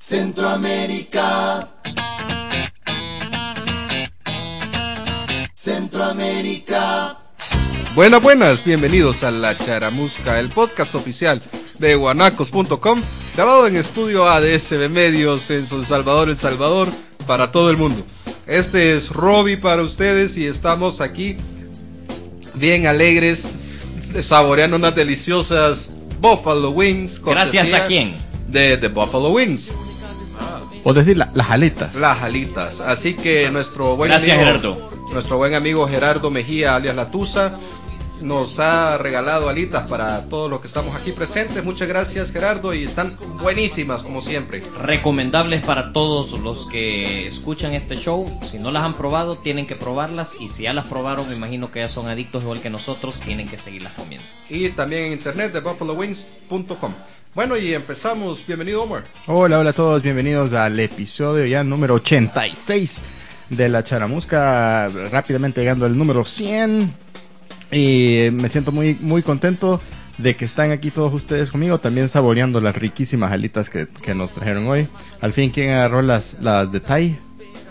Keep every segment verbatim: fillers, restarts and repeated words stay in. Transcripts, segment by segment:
Centroamérica. Centroamérica. Buenas, buenas, bienvenidos a La Charamusca, el podcast oficial de guanacos punto com, grabado en estudio A D S B Medios en San Salvador, El Salvador, para todo el mundo. Este es Robbie para ustedes y estamos aquí bien alegres, saboreando unas deliciosas Buffalo Wings. ¿Gracias a quién? De, de Buffalo Wings. O decir, la, las alitas. Las alitas. Así que nuestro buen Gracias, amigo Gerardo. Nuestro buen amigo Gerardo Mejía, alias La Tusa, nos ha regalado alitas para todos los que estamos aquí presentes. Muchas gracias, Gerardo, y están buenísimas como siempre. Recomendables para todos los que escuchan este show. Si no las han probado, tienen que probarlas, y si ya las probaron, me imagino que ya son adictos igual que nosotros, tienen que seguirlas comiendo. Y también en internet de buffalo wings punto com. Bueno, y empezamos. Bienvenido, Omar. Hola, hola a todos, bienvenidos al episodio ya número ochenta y seis de La Charamusca, rápidamente llegando al número cien. Y me siento muy, muy contento de que están aquí todos ustedes conmigo, también saboreando las riquísimas alitas que, que nos trajeron hoy. Al fin, ¿quién agarró las, las de Thai?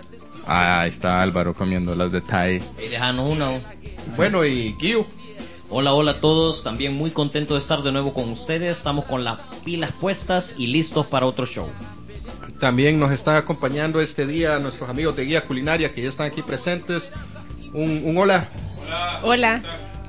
Ah, ahí está Álvaro comiendo las de Thai. Ahí dejanos una. Bueno, y Guiu. Hola, hola a todos, también muy contento de estar de nuevo con ustedes. Estamos con las pilas puestas y listos para otro show. También nos están acompañando este día nuestros amigos de Guía Culinaria que ya están aquí presentes. Un, un hola. Hola. Hola.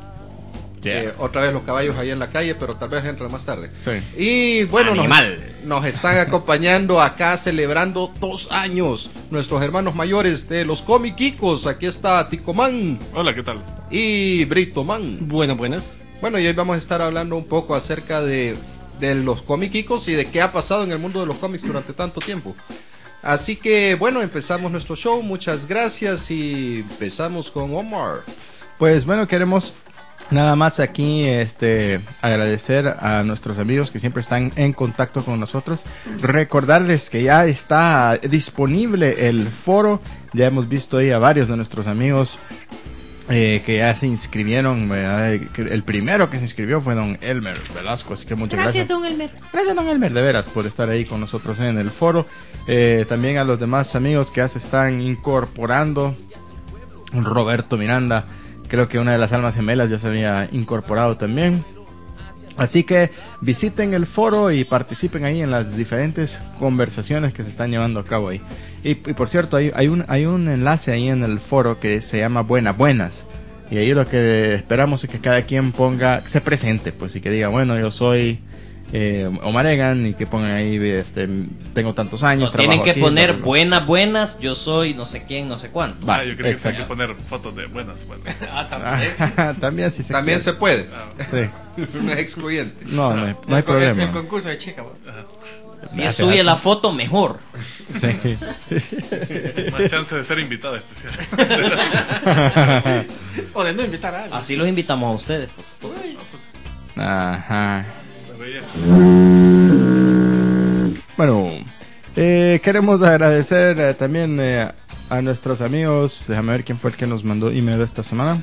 Yeah. Eh, otra vez los caballos ahí en la calle, pero tal vez entren más tarde. Sí. Y bueno, nos, Animal. nos están acompañando acá celebrando dos años nuestros hermanos mayores de los comiquicos. Aquí está Ticomán. Hola, ¿qué tal? Y Britoman. Buenas, buenas. Bueno, y hoy vamos a estar hablando un poco acerca de, de los comiquicos y de qué ha pasado en el mundo de los cómics durante tanto tiempo. Así que bueno, empezamos nuestro show. Muchas gracias y empezamos con Omar. Pues bueno, queremos nada más aquí este agradecer a nuestros amigos que siempre están en contacto con nosotros. Recordarles que ya está disponible el foro. Ya hemos visto ahí a varios de nuestros amigos eh, que ya se inscribieron. Eh, el primero que se inscribió fue don Elmer Velasco, así que muchas gracias. Gracias, don Elmer. Gracias, don Elmer, de veras, por estar ahí con nosotros en el foro. Eh, también a los demás amigos que ya se están incorporando. Roberto Miranda, creo que una de las almas gemelas ya se había incorporado también. Así que visiten el foro y participen ahí en las diferentes conversaciones que se están llevando a cabo ahí. Y, y por cierto, hay, hay, un, hay un enlace ahí en el foro que se llama Buenas Buenas. Y ahí lo que esperamos es que cada quien ponga, se presente, pues, y que diga, bueno, yo soy eh, Omar Egan, y que pongan ahí, este, tengo tantos años, No, tienen que aquí, poner bla, bla, bla. buenas, buenas, yo soy no sé quién, no sé cuánto. Va, Ah, yo creo exacto. que hay que poner fotos de buenas, buenas. Ah, también si se También quiere. se puede. Sí. No es excluyente. No, no hay, no hay problema. El concurso de chica, vos. Si él sube la foto, mejor. Sí. Más chance de ser invitado especial. O de no invitar a alguien. Así los invitamos a ustedes. Pues. Ajá. La belleza. Bueno, eh, queremos agradecer eh, también eh, a nuestros amigos. Déjame ver quién fue el que nos mandó email esta semana.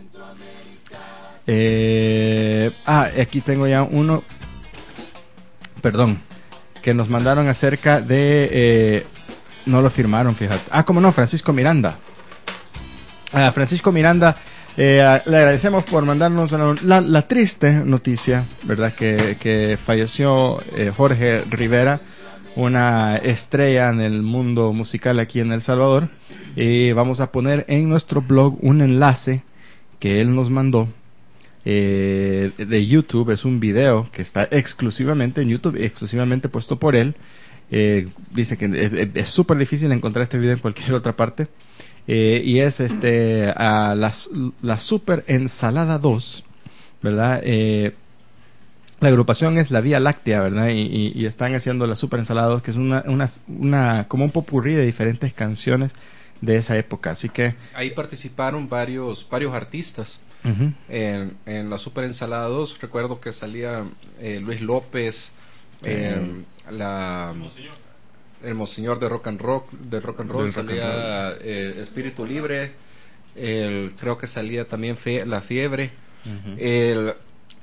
Eh, ah, aquí tengo ya uno. Perdón. Que nos mandaron acerca de... Eh, no lo firmaron, fíjate. Ah, cómo no, Francisco Miranda. A Francisco Miranda eh, a- le agradecemos por mandarnos la, la- la triste noticia, ¿verdad? Que, que falleció eh, Jorge Rivera, una estrella en el mundo musical aquí en El Salvador. Y vamos a poner en nuestro blog un enlace que él nos mandó eh, de YouTube. Es un video que está exclusivamente en YouTube, exclusivamente puesto por él. Eh, dice que es es súper difícil encontrar este video en cualquier otra parte. Eh, y es este a la, la Super Ensalada dos, ¿verdad? Eh, la agrupación es la Vía Láctea, ¿verdad? Y, y, y están haciendo la Super Ensalada dos, que es una, una, una como un popurrí de diferentes canciones de esa época. Así que Ahí participaron varios varios artistas. uh-huh. En, en la Super Ensalada dos recuerdo que salía eh, Luis López, eh, la el Monseñor de Rock and Rock, de Rock and Roll, Del rock and salía eh, Espíritu Libre, el, creo que salía también fe, La Fiebre, Uh-huh. el,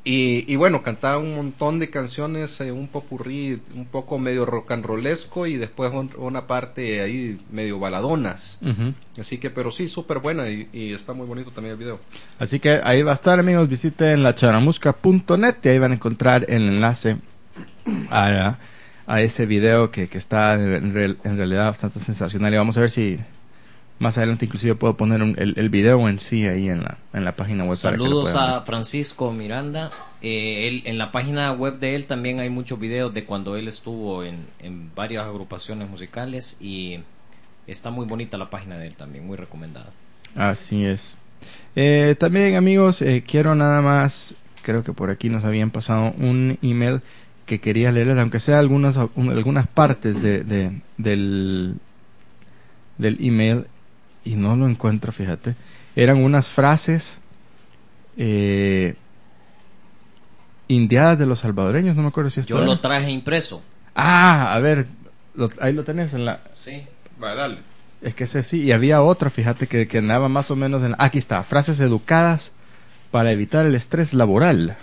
Y, y bueno, cantaba un montón de canciones, eh, un popurrí, un poco medio rock and rollesco y después un- una parte ahí medio baladonas. Ujú. Así que, pero sí, súper buena y, y está muy bonito también el video. Así que ahí va a estar, amigos. Visiten la charamusca punto net y ahí van a encontrar el enlace a, a ese video que, que está en, real- en realidad bastante sensacional. Y vamos a ver si más adelante inclusive puedo poner un- el, el video en sí ahí en la, en la página web. para que lo Saludos puedan a ver. Francisco Miranda. Eh, él, en la página web de él también hay muchos videos de cuando él estuvo en, en varias agrupaciones musicales y está muy bonita la página de él también, muy recomendada. Así es. Eh, también, amigos, eh, quiero nada más, creo que por aquí nos habían pasado un email que quería leerles, aunque sea algunas, un- algunas partes de, de- del, del email, y no lo encuentro, fíjate. Eran unas frases eh, indiadas de los salvadoreños, no me acuerdo si esto Yo era. lo traje impreso. Ah, a ver, lo- ahí lo tenés en la... Sí. Va, dale. Es que ese sí, y había otra, fíjate, que, que andaba más o menos en... Aquí está, frases educadas para evitar el estrés laboral.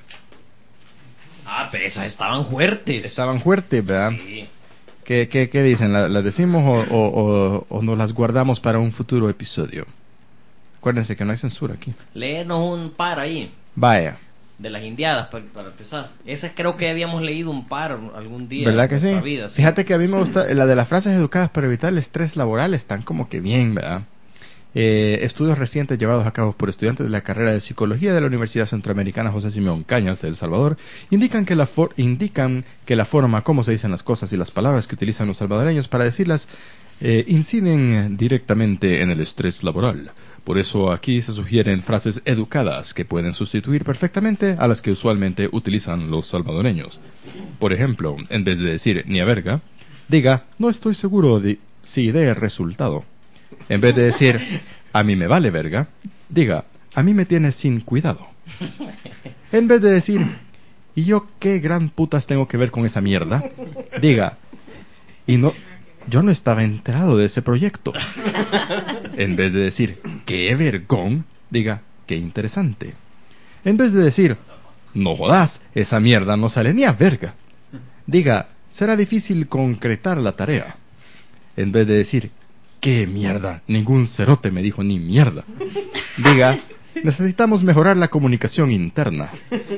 Ah, pero esas estaban fuertes. Estaban fuertes, ¿verdad? Sí. ¿Qué, qué, qué dicen? ¿La- ¿Las decimos o, o, o, o nos las guardamos para un futuro episodio? Acuérdense que no hay censura aquí. Léenos un par ahí Vaya, de las indiadas para, para empezar. Esas creo que habíamos leído un par algún día ¿verdad en que sí? nuestra vida, sí. Fíjate que a mí me gusta, la de las frases educadas para evitar el estrés laboral están como que bien, ¿verdad? Eh, estudios recientes llevados a cabo por estudiantes de la carrera de Psicología de la Universidad Centroamericana José Simeón Cañas de El Salvador indican que la for- indican que la forma como se dicen las cosas y las palabras que utilizan los salvadoreños para decirlas eh, inciden directamente en el estrés laboral. Por eso aquí se sugieren frases educadas que pueden sustituir perfectamente a las que usualmente utilizan los salvadoreños. Por ejemplo, en vez de decir ni a verga, diga no estoy seguro de si dé resultado. En vez de decir, a mí me vale verga, diga, a mí me tienes sin cuidado. En vez de decir, ¿y yo qué gran putas tengo que ver con esa mierda? Diga, y no, yo no estaba enterado de ese proyecto. En vez de decir, qué vergón, diga, qué interesante. En vez de decir, no jodas, esa mierda no sale ni a verga. Diga, será difícil concretar la tarea. En vez de decir, qué mierda, ningún cerote me dijo ni mierda. Diga, necesitamos mejorar la comunicación interna.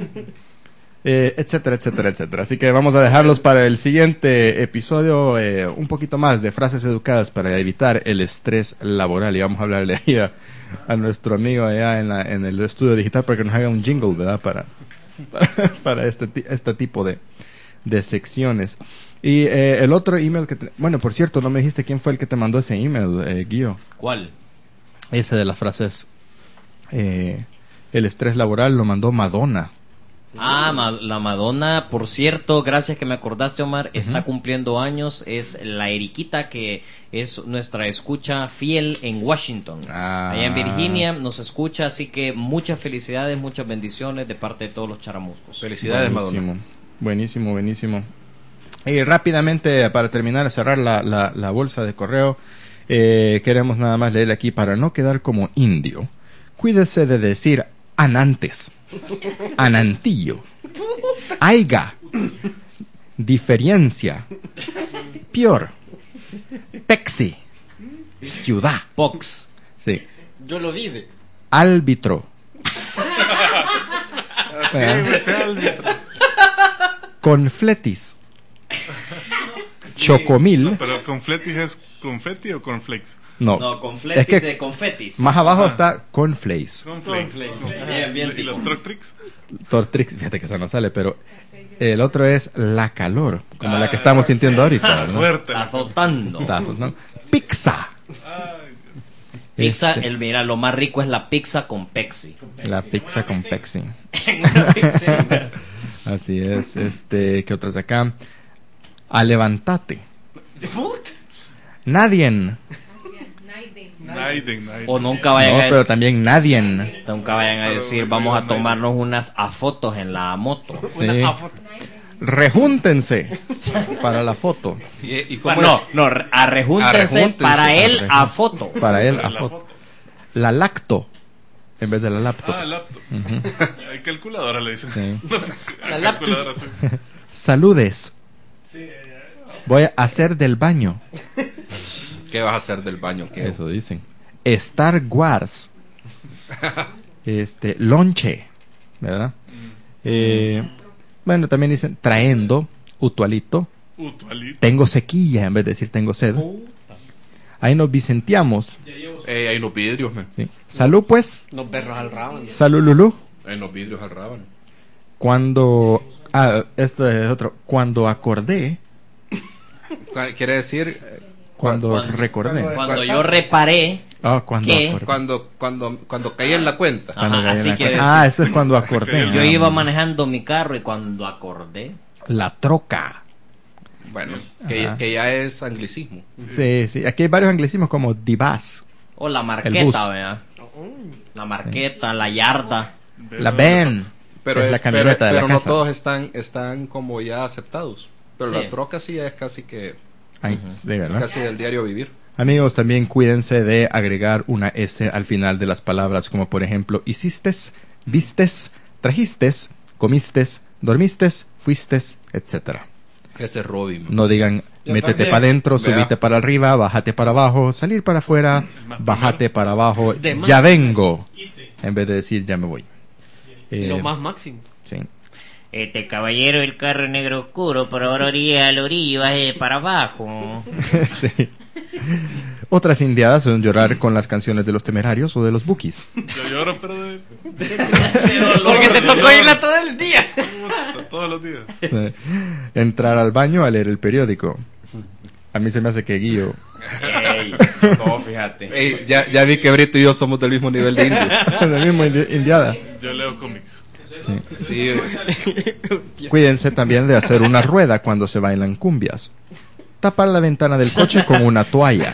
Eh, etcétera, etcétera, etcétera. Así que vamos a dejarlos para el siguiente episodio, eh, un poquito más de frases educadas para evitar el estrés laboral. Y vamos a hablarle ahí a, a nuestro amigo allá en, la, en el estudio digital para que nos haga un jingle, ¿verdad? Para, para, para este, ti- este tipo de, de secciones. Y eh, el otro email que... te- bueno, por cierto, no me dijiste quién fue el que te mandó ese email, eh, Guío. ¿Cuál? Ese de las frases... eh, el estrés laboral lo mandó Madonna. Ah, Ma- la Madonna, por cierto, gracias que me acordaste, Omar, está cumpliendo años, es la Eriquita, que es nuestra escucha fiel en Washington. Ah. Allá en Virginia nos escucha, así que muchas felicidades, muchas bendiciones de parte de todos los charamuscos. Felicidades, Madonna. Buenísimo, buenísimo, buenísimo. Y rápidamente, para terminar, cerrar la, la, la bolsa de correo, eh, queremos nada más leer aquí para no quedar como indio. Cuídese de decir anantes, anantillo, aiga, diferencia, pior, pexi, ciudad, Pox. sí, Yo lo vi de. árbitro, Así me sea el confletis, chocomil. No, pero confetti es confetti o conflex. No, No, confletis es que de confetis. más abajo está cornflakes. Conflex. Conflex. Bien, bien, ¿Y tipo. los Troctrix? Tortrix, fíjate que eso no sale, pero el otro es la calor, como la que Ah, estamos sintiendo ahorita, ¿no? Fuerte. Azotando. Tazos, ¿no? Pizza. Ay, Pizza, Este, el, mira, lo más rico es la pizza con Pepsi. la pizza con Pepsi. En una pizza. Así es, este, ¿qué otras acá? A levantate. Nadien. Naiden, Naiden. O nunca vayan No, a pero decir, también nadien. nunca vayan a decir, vamos a tomarnos unas a fotos en la moto. Sí. Rejúntense para la foto. ¿Y, y cómo Bueno, es? no, no, a rejúntense A rejúntense. para él A a foto. Para él, Para a la foto. foto. La lacto. en vez de la laptop. Ah, laptop. Hay calculadora, le dicen. Sí. La calculadora, sí. Saludes. Voy a hacer del baño. ¿Qué vas a hacer del baño? ¿Qué? Eso dicen. Star Wars. Este, lonche. ¿Verdad? Eh, bueno, también dicen traendo, utualito. Utualito. Tengo sequilla en vez de decir tengo sed. Ahí nos vicenteamos. Eh, hay unos vidrios, me. ¿Sí? Salud, pues. Los perros al rábano. Salud, Lulú. Hay unos vidrios al rábano. Cuando. Ah, esto es otro. Cuando acordé. Quiere decir eh, Cuando, Cuando- recordé. cuando- Cuando yo reparé, Ah, cuando ¿Qué? acordé. cuando cuando cuando caí en la cuenta. Ajá, Cuando caí en así la quiere cuenta. Ah, eso es cuando Yo acordé. yo Ah, iba manejando mi carro y cuando acordé, La troca. Bueno, que, Ajá. que ya es anglicismo. Sí, sí. Aquí hay varios anglicismos como divas. o la El bus. marqueta, ¿verdad? La marqueta, la yarda. La van. Pero, es es- la pero, camioneta de pero la no casa. todos están están como ya aceptados. Pero Sí. la troca sí es casi que Ay, sí, ¿verdad? casi del diario vivir. Amigos, también cuídense de agregar una S al final de las palabras, como por ejemplo, hicistes, vistes, trajistes, comistes, dormistes, fuistes, etcétera. Ese es Robin. No digan, Yo métete también. para adentro, Vea. subite para arriba, bájate para abajo, salir para afuera, Más bájate para abajo, De más. ya vengo, en vez de decir ya me voy. Y Eh, lo más máximo. sí. Este caballero del carro negro oscuro, por ahora orilla al orillo, baje para abajo. Sí. Otras indiadas son llorar con las canciones de los Temerarios o de los Bookies. Yo lloro, pero de. Porque te tocó irla todo el día. Puta, todos los días. Sí. Entrar al baño a leer el periódico. A mí se me hace que Guillo. Ey, no, fíjate. Ey, ya, ya vi que Brito y yo somos del mismo nivel de indio. La misma indi- indiada. Yo leo cómics. Sí. Sí, Cuídense también de hacer una rueda cuando se bailan cumbias. Tapar la ventana del coche con una toalla.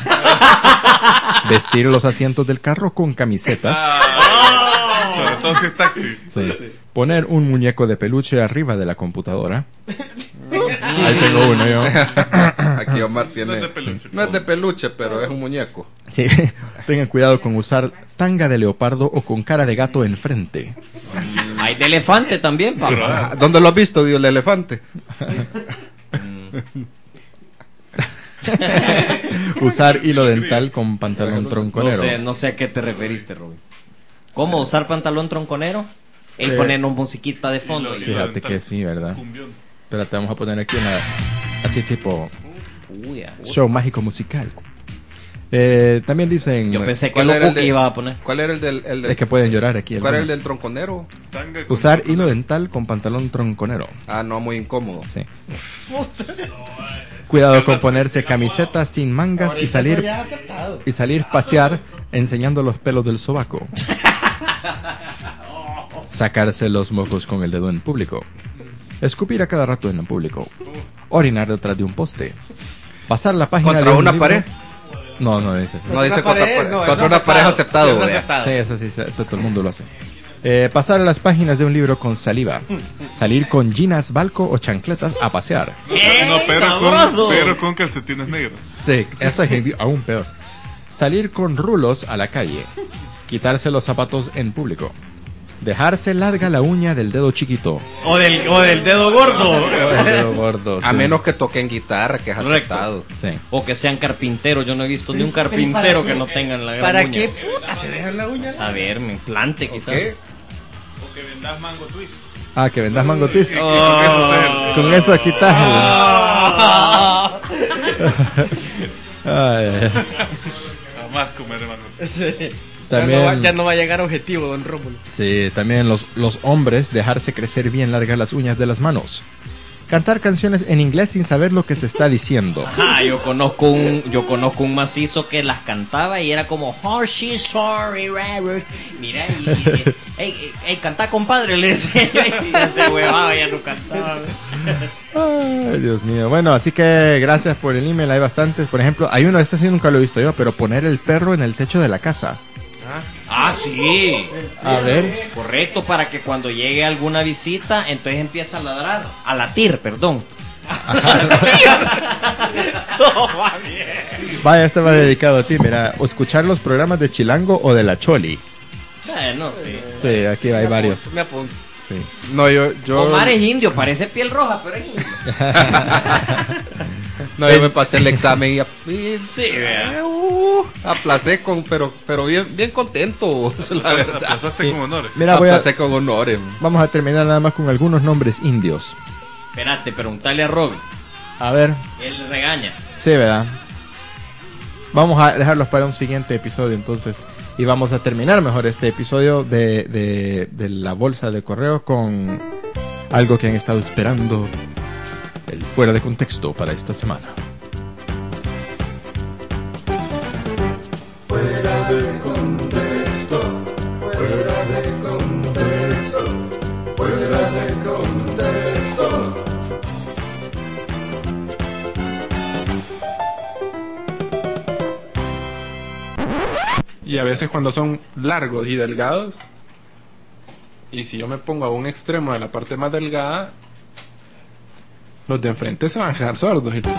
Vestir los asientos del carro con camisetas. Sobre todo si es taxi. Sí. Poner un muñeco de peluche arriba de la computadora. Ahí tengo uno yo. aquí Omar tiene. No es de peluche. No es de peluche, pero es un muñeco. Sí. Tengan cuidado con usar tanga de leopardo o con cara de gato enfrente. Hay de elefante también, papá. Ah, ¿Dónde lo has visto, Guido, el elefante? Usar hilo dental con pantalón No tronconero. sé, no sé a qué te referiste, Robin. ¿Cómo usar pantalón tronconero? Y Eh, ponernos musiquita de fondo. y lo- y- Fíjate que sí, ¿verdad? Cumbión. Espérate, vamos a poner aquí una... Así tipo Uy, ah. show mágico musical. Eh, también dicen... Yo pensé que ¿Cuál lo era el que de- iba a poner. ¿Cuál era el del, el del- Es que pueden llorar aquí. ¿Cuál era el algunos. del tronconero? Tanga con- Usar hilo dental con pantalón tronconero. Ah, no, muy incómodo. Sí. Cuidado con ponerse camiseta sin mangas y salir Ya aceptado. y salir pasear enseñando los pelos del sobaco. Sacarse los mocos con el dedo en público. Escupir a cada rato en el público. Orinar detrás de un poste. Pasar la página ¿Contra de un una libro. pared? No, no dice. No dice contra, pared, pa- no, contra eso una pared aceptado. Eso vea. aceptado. Sí, eso sí, eso todo el mundo lo hace. Eh, pasar las páginas de un libro con saliva. Salir con ginas, balco o chancletas a pasear. No, pero sabroso! con, pero con calcetines negros. Sí, eso es aún peor. Salir con rulos a la calle. Quitarse los zapatos en público. Dejarse larga la uña del dedo chiquito. O del, o del dedo gordo. El dedo gordo. A sí. menos que toquen guitarra, que es Correcto. aceptado. Sí. O que sean carpinteros. Yo no he visto ni un carpintero que no tengan la gran ¿Para uña. qué puta se dejan la uña? A ver, me implante quizás. ¿Qué? O que vendas mango twist. Ah, que vendas mango twist. Y- y con eso se- Con eso quitas. Ay, Jamás comeré mango twist. Sí. Ya, no va, también, ya no va a llegar objetivo, don Rómulo. sí, también los, los hombres dejarse crecer bien largas las uñas de las manos. Cantar canciones en inglés sin saber lo que se está diciendo. Ah, yo conozco un, yo conozco un macizo que las cantaba y era como Hershey, sorry, Robert. Mira, y, y- ey, ey, ey, cantá compadre, le decía yo, y ya se huevaba, ya no cantaba. Ay, Dios mío. Bueno, así que gracias por el email. Hay bastantes. Por ejemplo, hay uno, este sí nunca lo he visto yo, pero poner el perro en el techo de la casa. Ah, sí. A ver. Correcto, para que cuando llegue alguna visita, entonces empieza a ladrar, a latir, perdón. Vaya, este va dedicado a ti. Mira, o escuchar los programas de Chilango o de La Choli. Eh, no sé. Sí, aquí hay varios. Me apunto. Sí. No, yo, yo, Omar es indio, parece piel roja, pero es indio. no, yo me pasé el examen y, y Sí, vea. eh, uh, aplacé con, pero, pero bien, bien contento, la verdad. Pasaste Sí. con honores. Mira, voy a, Aplacé con honores. vamos a terminar nada más con algunos nombres indios. Espérate, preguntale a Robin. A ver, Él regaña. sí, ¿verdad? Vamos a dejarlos para un siguiente episodio entonces. Y vamos a terminar mejor este episodio de, de, de la bolsa de correo con algo que han estado esperando, el fuera de contexto para esta semana. Y a veces cuando son largos y delgados, y si yo me pongo a un extremo de la parte más delgada, los de enfrente se van a quedar sordos. Y...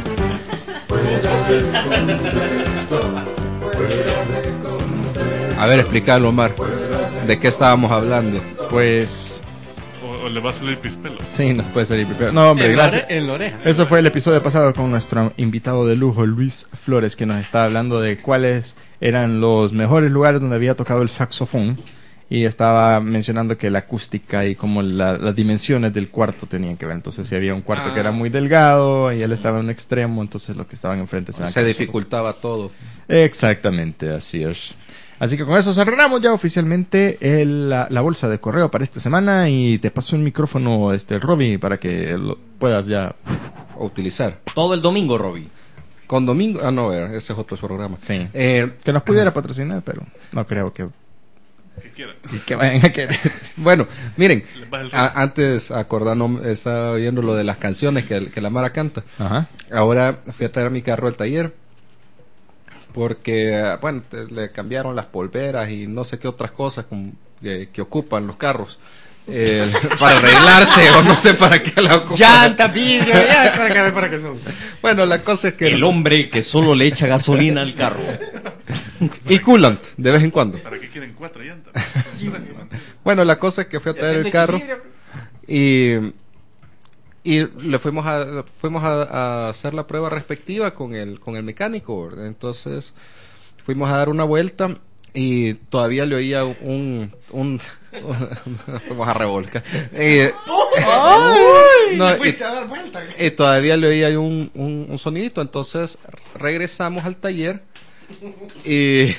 A ver, explícalo, Omar. ¿De qué estábamos hablando? Pues O, o le va a salir pispelo. sí, nos puede salir primero. No, hombre, En la gracias. ore- en la oreja. Eso fue el episodio pasado con nuestro invitado de lujo, Luis Flores, que nos estaba hablando de cuáles eran los mejores lugares donde había tocado el saxofón. Y estaba mencionando que la acústica y como la- las dimensiones del cuarto tenían que ver. Entonces, si había un cuarto Ah. que era muy delgado y él estaba en un extremo, entonces los que estaban enfrente se, iban a Se quedar dificultaba todo. sordos. Exactamente, así es. Así que con eso cerramos ya oficialmente el- la, la bolsa de correo para esta semana. Y te paso el micrófono, este Robbie, para que lo puedas ya. A utilizar. Todo el domingo, Robin. Con domingo. Ah, no, ese es otro programa. Sí. Eh, Que nos pudiera patrocinar, pero no creo que, Que quiera. que vayan a querer. bueno, miren, Le baja el a- antes acordando, estaba viendo lo de las canciones que, que la Mara canta. Ajá. Ahora fui a traer mi carro al taller porque, bueno, te- le cambiaron las polveras y no sé qué otras cosas como que, que ocupan los carros eh, para arreglarse o no sé para qué la ocupan. Llanta, vidrio, ya, para que para que son. Bueno, la cosa es que... El hombre que solo le echa gasolina al carro. Y coolant, de vez en cuando. ¿Para qué quieren cuatro llantas? Son tres, man. Bueno, la cosa es que fui a traer el carro y, y le fuimos a fuimos a, a hacer la prueba respectiva con el con el mecánico, ¿verdad? Entonces fuimos a dar una vuelta y todavía le oía un un, fuimos a revolcar Eh, no, y, Fuiste a dar vuelta. y todavía le oía un, un, un sonidito. Entonces regresamos al taller y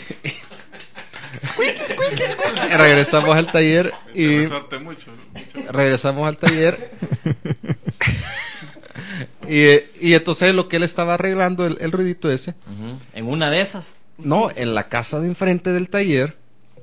regresamos al taller Te y resorte mucho. mucho. regresamos al taller y, y entonces lo que él estaba arreglando el, el ruidito ese, Ujú. En una de esas. no, en la casa de enfrente del taller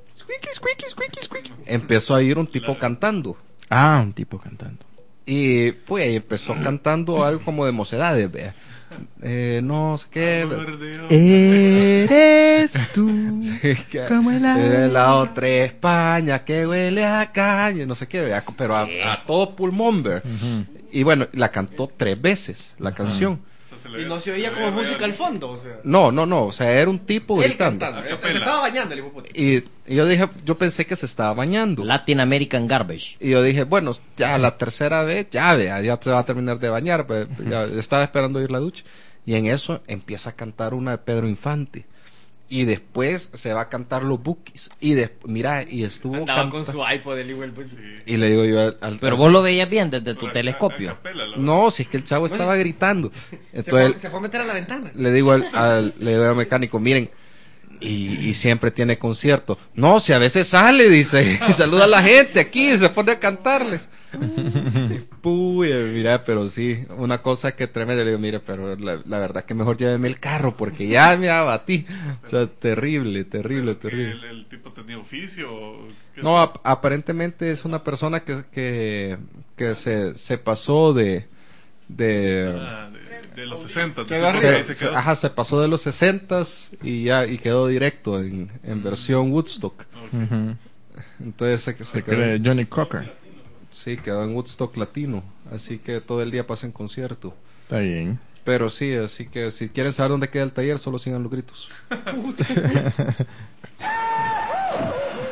empezó a ir un tipo cantando Ah, un tipo cantando. y pues ahí empezó cantando algo como de mocedades, vea. Eh, no sé qué, Bordeo. Eres tú. que- Como el aire. de la otra España que huele a calle, no sé qué, vea, pero a, a todo pulmón, vea. Y bueno, la cantó tres veces la canción. O sea, se le Y ve- no se oía le como ve música real. al fondo, o sea. No, no, no, o sea, era un tipo Él gritando. cantando. A Se capela. estaba bañando el hijo puta. Y, y yo dije, yo pensé que se estaba bañando. Latin American Garbage. Y yo dije, bueno, ya la tercera vez, ya vea, ya se va a terminar de bañar, pues, ya estaba esperando ir a la ducha. Y en eso empieza a cantar una de Pedro Infante. Y después se va a cantar los Bookies. Y después, mira, y estuvo Andaba canta- con su iPod el hijo del puta. Y le digo yo al, al- Pero al- vos lo veías bien desde tu Pero a- telescopio. a capela, lo- No, si es que el chavo estaba gritando. Se Entonces fue, se fue a meter a la ventana. le digo al, al- le digo al mecánico, miren, y, y siempre tiene concierto. No, si a veces sale, dice, y saluda a la gente aquí, y se pone a cantarles. Puy, mira, pero sí, una cosa que tremenda, le digo, mire, pero la, la verdad que mejor lléveme el carro, porque ya me abatí. O sea, terrible, terrible, pero que terrible. El, el tipo tenía oficio. o qué No, sé. ap- aparentemente es una persona que, que, que se, se pasó de... de Ah, de, de los sesenta. Quedó entonces, arriba. ahí se, se se- quedó. ajá, se pasó de los sesentas y ya y quedó directo en, en versión Woodstock. Ujú. Entonces se, se Se quedó, cree Johnny Cocker. sí, quedó en Woodstock latino, así que todo el día pasa en concierto. Está bien. Pero sí, así que si quieren saber dónde queda el taller, solo sigan los gritos.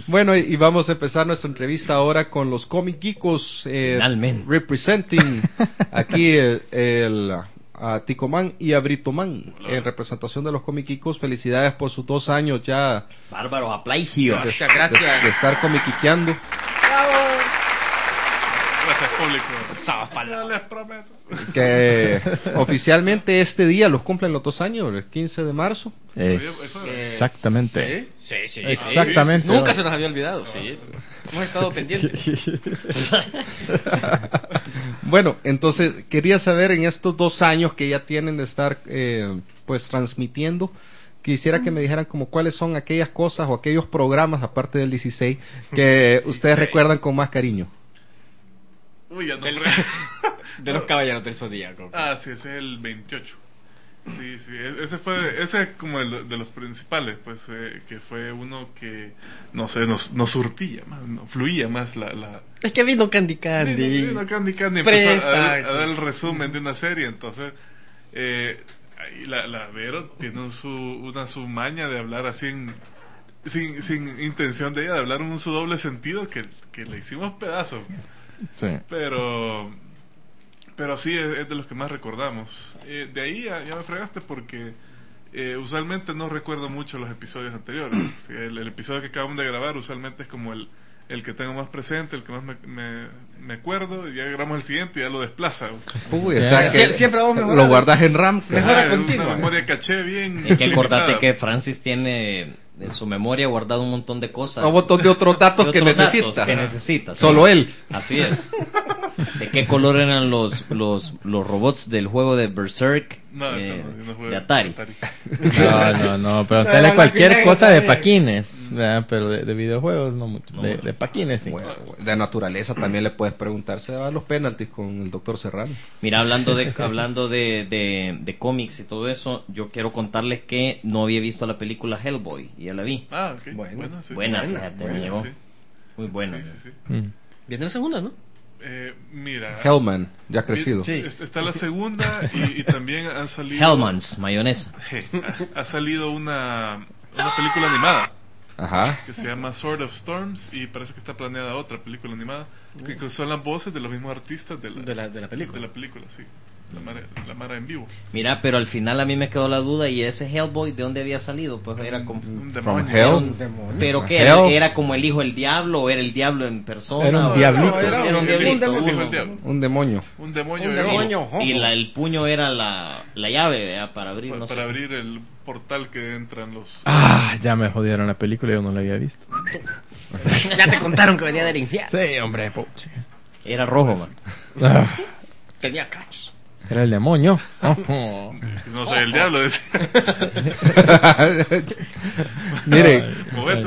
Bueno, y, y vamos a empezar nuestra entrevista ahora con los Comic Geekos. Eh, Finalmente. Representing aquí el, el- a Ticomán y a Britoman en representación de los Comic Geekos. Felicidades por sus dos años ya Bárbaro aplagio. de, de- de estar comiquiqueando. Gracias, público. Sabas Ya palabras. les prometo. Que oficialmente este día los cumplen los dos años, el quince de marzo. Exactamente. Sí, sí, sí. Exactamente. Nunca se nos había olvidado, sí. Hemos estado pendientes. Bueno, entonces quería saber en estos dos años que ya tienen de estar eh, pues transmitiendo, quisiera que me dijeran como cuáles son aquellas cosas o aquellos programas aparte del dieciséis que ustedes recuerdan con más cariño. Uy, ya no Del- re- De los caballeros del Zodíaco. Ah, sí, ese es el veintiocho. Sí, sí, e- ese fue, ese es como el de los principales, pues, eh, que fue uno que, no sé, nos, nos surtía más, no, fluía más la... la Es que vino Candy Candy. Vino Candy Candy empezó a, Presta. dar, a dar el resumen de una serie, entonces, eh, ahí la, la Vero tiene un su, una su maña de hablar así en... Sin, sin intención de ella, de hablar en un su doble sentido que, que le hicimos pedazos. Sí. Pero pero sí es, es de los que más recordamos. Eh, de ahí ya, ya me fregaste porque eh, usualmente no recuerdo mucho los episodios anteriores. Sí, el, el episodio que acabamos de grabar usualmente es como el, el que tengo más presente, el que más me, me, me acuerdo, y ya grabamos el siguiente y ya lo desplaza. Uy, Sí. o sea que Sie- siempre vamos mejorando. lo guardas en RAM. cara. Mejora Ah, continua. una memoria caché bien. Es que acordate limitada. que Francis tiene en su memoria guardado un montón de cosas. Un montón de otros datos De que otros datos necesita. que necesita, sí. Solo él. Así es. ¿De qué color eran los, los, los robots del juego de Berserk No, eso eh, no, yo no juego de Atari? No, no, no, pero No, tele no, cualquier no, cosa no, de no. paquines, ¿verdad? Pero de, de videojuegos no mucho. No De, mucho. de paquines sí. Bueno, de naturaleza también le puedes preguntarse a los penaltis con el doctor Serrano. Mira, hablando de hablando de, de, de cómics y todo eso, yo quiero contarles que no había visto la película Hellboy y ya la vi. Ah, ok. Bueno, Buena, sí. Buena, Buena, fíjate, Sí, me sí, llegó. sí. Muy buena. Sí, sí, sí. Mm. Viene la segunda, ¿no? Eh, mira. Hellman, ya ha crecido. Sí. Est- Está la segunda y, y también han salido. Hellmans, mayonesa. Ha, ha salido una, una película animada Ajá. que se llama Sword of Storms y parece que está planeada otra película animada que, que son las voces de los mismos artistas de la, De la, de la película. de la película, sí. La Mara, la Mara en vivo. Mira, pero al final a mí me quedó la duda, y ese Hellboy, ¿de dónde había salido? Pues era como... Un From demonio. Hell. Un demonio. ¿Pero qué? Hell. ¿Era, era como el hijo del diablo o era el diablo en persona? Era un o- diablito. No, era Era un un diablito. demonio. Dijo uno. el diablo. Un demonio. Un demonio. Un de oro demonio. ojo. Y la, el puño era la, la llave, ¿verdad? Para abrir, pa- no para sé. abrir el portal que entran los. Ah, ya me jodieron la película, yo no la había visto. Ya te contaron que venía del infierno. Sí, hombre, puche. Era rojo, man. Ah, Tenía cachos. era el demonio. Oh. Si no soy el diablo, decía. Miren, Movete.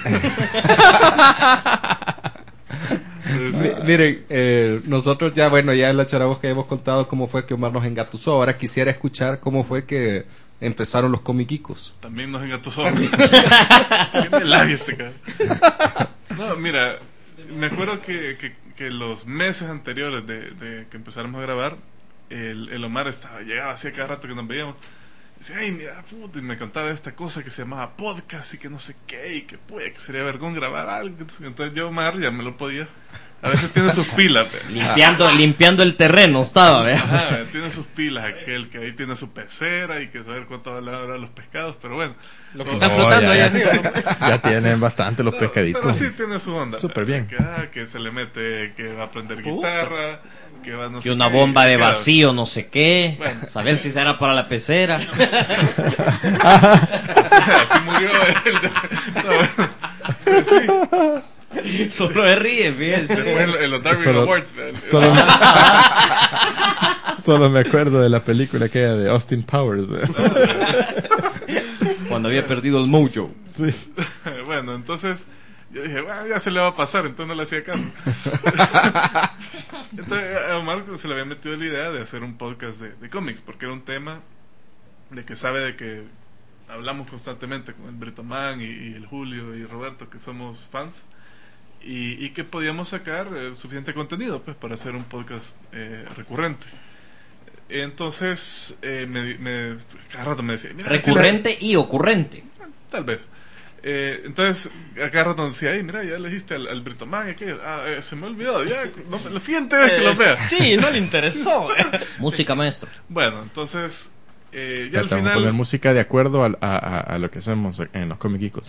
mi- miren, eh, nosotros ya, bueno, ya en la charabosca hemos contado cómo fue que Omar nos engatusó. Ahora quisiera escuchar cómo fue que empezaron los comiquicos. También nos engatusó. Tiene labio este cabrón. No, mira, me acuerdo que, que, que los meses anteriores de, de que empezáramos a grabar, el, el Omar estaba, llegaba así a cada rato que nos veíamos. Decía, ay, mira, puta, y me contaba esta cosa que se llamaba podcast y que no sé qué, y que puede, que sería vergón grabar algo. Entonces yo, Omar, ya me lo podía. A veces tiene sus pilas, pero. Limpiando, limpiando el terreno estaba, ¿verdad? Ajá, tiene sus pilas aquel que ahí tiene su pecera y que saber cuánto vale ahora los pescados, pero bueno. Lo que No, está Oh, flotando ya, ahí ya, arriba. ya tienen bastante los no, pescaditos. Pero sí tiene su onda. Súper bien. Que, ah, que se le mete, que va a aprender guitarra, que va no sé Que una qué, bomba de que- vacío, no sé qué. Bueno. Saber si será para la pecera. Así murió él. No, bueno. Pero sí, Solo se ríe, después en, fíjense. en los Darwin Solo- Awards. man. Solo, solo me acuerdo de la película aquella de Austin Powers. ¿verdad? Cuando había perdido el mojo. Sí. Bueno, entonces yo dije, bueno, ya se le va a pasar, entonces no le hacía caso. Entonces a Omar se le había metido la idea de hacer un podcast de, de cómics, porque era un tema de que sabe de que hablamos constantemente con el Britoman y, y el Julio y Roberto, que somos fans, y, y que podíamos sacar eh, suficiente contenido pues para hacer un podcast eh, recurrente. Entonces, eh, me, me, cada rato me decía, "Mira, si la- Recurrente y ocurrente. tal vez. Eh, entonces, acá rato decía, ay, mira, ya le dijiste al, al Britoman, aquello. Ah, eh, se me olvidó, ya, no, la siguiente vez que lo vea. Sí, no le interesó. Música, maestro. Bueno, entonces, eh, ya al Tratamos de poner final... música de acuerdo a, a, a, a lo que hacemos en los comiquicos.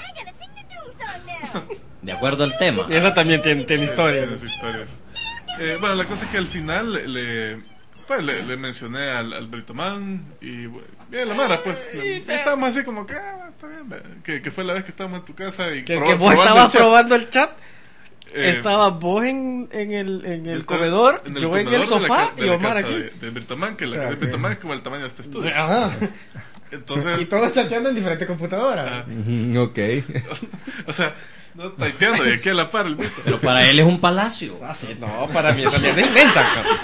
De acuerdo al tema. Y esa también tiene, tiene historia. Tiene su historia, eso. Eh, bueno, la cosa es que al final le, pues, le, le mencioné al, al Britoman y bueno, bien, la Mara, pues. Le, estábamos así como que, ah, está bien, ve, que, que fue la vez que estábamos en tu casa y Que, proba- que vos probando estabas el chat. probando el chat. Eh, Estabas vos en, en el, en el estaba comedor, en el yo en comedor el de la sofá ca- de y la Omar casa aquí. De, de Britoman, que la O sea, casa de que- Britoman es como el tamaño de este estudio. Ajá. Entonces, Y todos chateando en diferentes computadoras. ah, Mm, ok. o sea, no typeando y aquí a la par el Brito. Pero para él es un palacio. Ah, sí, no, para mí esa mierda es inmensa, cabrón.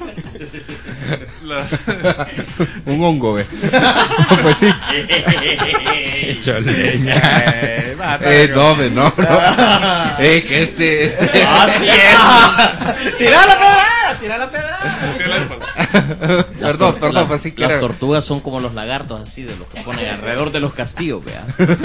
La- Un hongo, ve. Pues sí. Hecho leña. Eh, va, Eh, no, ve, no, no. Eh, que este, este. Así es. ¡Tira la pedrada! ¡Tira la pedrada! sí, el iPad. Perdón, perdón, las, así que las era- tortugas son como los lagartos así de los que ponen alrededor de los castillos, vea.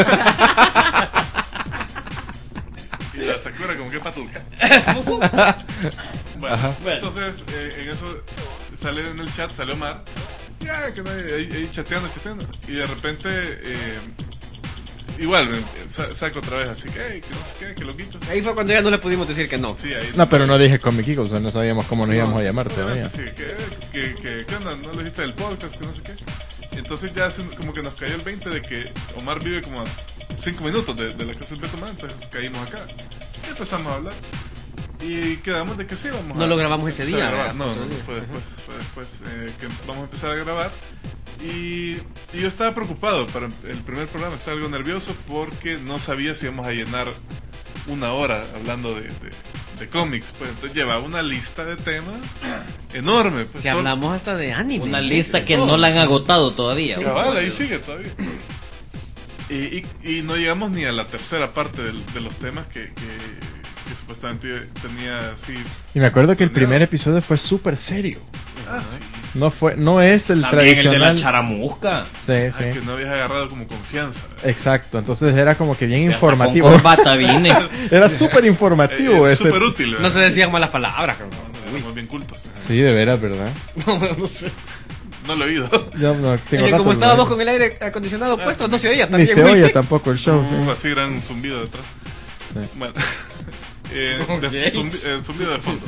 Y la Sakura como que patuca. Bueno, entonces eh, en eso sale en el chat, sale Omar. Ya, que no, ahí, ahí chateando, chateando. Y de repente, eh, igual, me sa- saco otra vez así que, hey, que no sé qué, que lo quito. Ahí fue cuando ya no le pudimos decir que no. Sí, ahí. No, pero no dije comiquicos, o sea, no sabíamos cómo nos íbamos a llamar todavía. Sí, que, que, que, ¿qué onda? ¿No lo dijiste del podcast? Que no sé qué. Y entonces ya se- como que nos cayó el veinte de que Omar vive como a cinco minutos de, de la casa del Beto Man, entonces caímos acá. Y empezamos a hablar. Y quedamos de que sí, vamos No a... lo grabamos ese empezar día, a grabar. ¿verdad? No, no, no, fue después, fue después eh, que vamos a empezar a grabar. Y, y yo estaba preocupado para el primer programa, estaba algo nervioso porque no sabía si íbamos a llenar una hora hablando de, de, de cómics. Pues entonces llevaba una lista de temas enorme. Pues, Si todo- hablamos hasta de anime. Una lista que no la han agotado todavía. Cabal, ahí sigue todavía. Y, y, y no llegamos ni a la tercera parte del- de los temas que, que, que supuestamente tenía así. Y me acuerdo que el primer episodio fue súper serio. Ah, sí. No fue, no es el También el de tradicional. la charamusca. Sí, Ah, sí. que no habías agarrado como confianza. Exacto, entonces era como que bien Hasta informativo. Con corbata vine. Era súper informativo Eh, eh, ese. súper útil. No se decían malas palabras, cabrón. No, éramos bien cultos. Sí, de veras, ¿verdad? No, no sé. No lo he oído. Yo no Es tengo que rato como de estábamos ver. con el aire acondicionado puesto, no se oía Ni también. se güey. oye tampoco el show, sí. Hubo así gran zumbido detrás. Sí. Bueno. Eh, de- Ok. zumbi- eh, zumbido de fondo.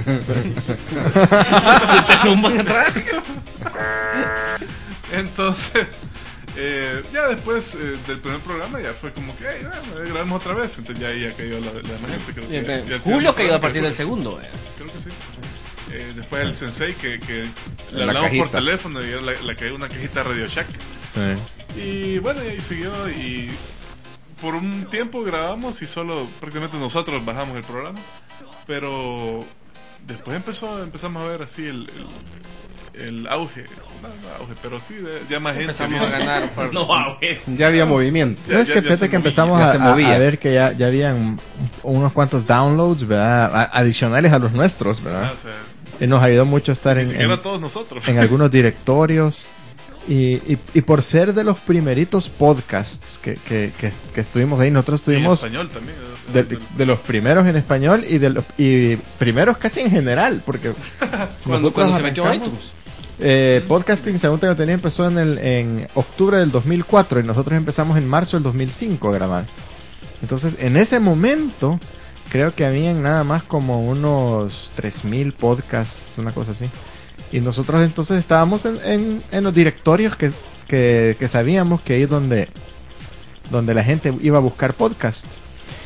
Te zumban atrás. Entonces, eh, ya después eh, del primer programa ya fue como que, hey, bueno, grabamos otra vez. Entonces ya ahí ya cayó la, la demás gente. Creo que ya- ya Julio hacíamos cayó a programa, partir del Julio. segundo. eh. Creo que sí. Eh, después el sensei que, que le la hablamos por cajita. teléfono y él le, le cayó una cajita Radio Shack. Sí. Y bueno, y ahí siguió y por un tiempo grabamos y solo prácticamente nosotros bajamos el programa. Pero después empezó empezamos a ver así el, el, el auge. No, no auge, pero sí, de- ya más gente. Empezamos a había- ganar. por- No, ah, güey. Ya había movimiento. Ya- No, es ya- que ya fíjate se que movía. empezamos Ya a, se a- movía. a ver que ya, ya habían unos cuantos downloads, ¿verdad? A- adicionales a los nuestros, Ah, ¿verdad? o sea, Y nos ayudó mucho estar ni en, siquiera en, todos nosotros. en algunos directorios. Y, y, y por ser de los primeritos podcasts que, que, que, que estuvimos ahí, nosotros Y en estuvimos español también. eh, de, del- de los primeros en español y de los y primeros casi en general, porque Cuando, nosotros cuando se metió arrancamos- iTunes. Eh, podcasting, según tengo entendido, empezó en, el, en octubre del dos mil cuatro y nosotros empezamos en marzo del dos mil cinco a grabar. Entonces, en ese momento, creo que habían nada más como unos tres mil podcasts, una cosa así. Y nosotros entonces estábamos en, en, en los directorios que, que, que sabíamos que ahí es donde, donde la gente iba a buscar podcasts.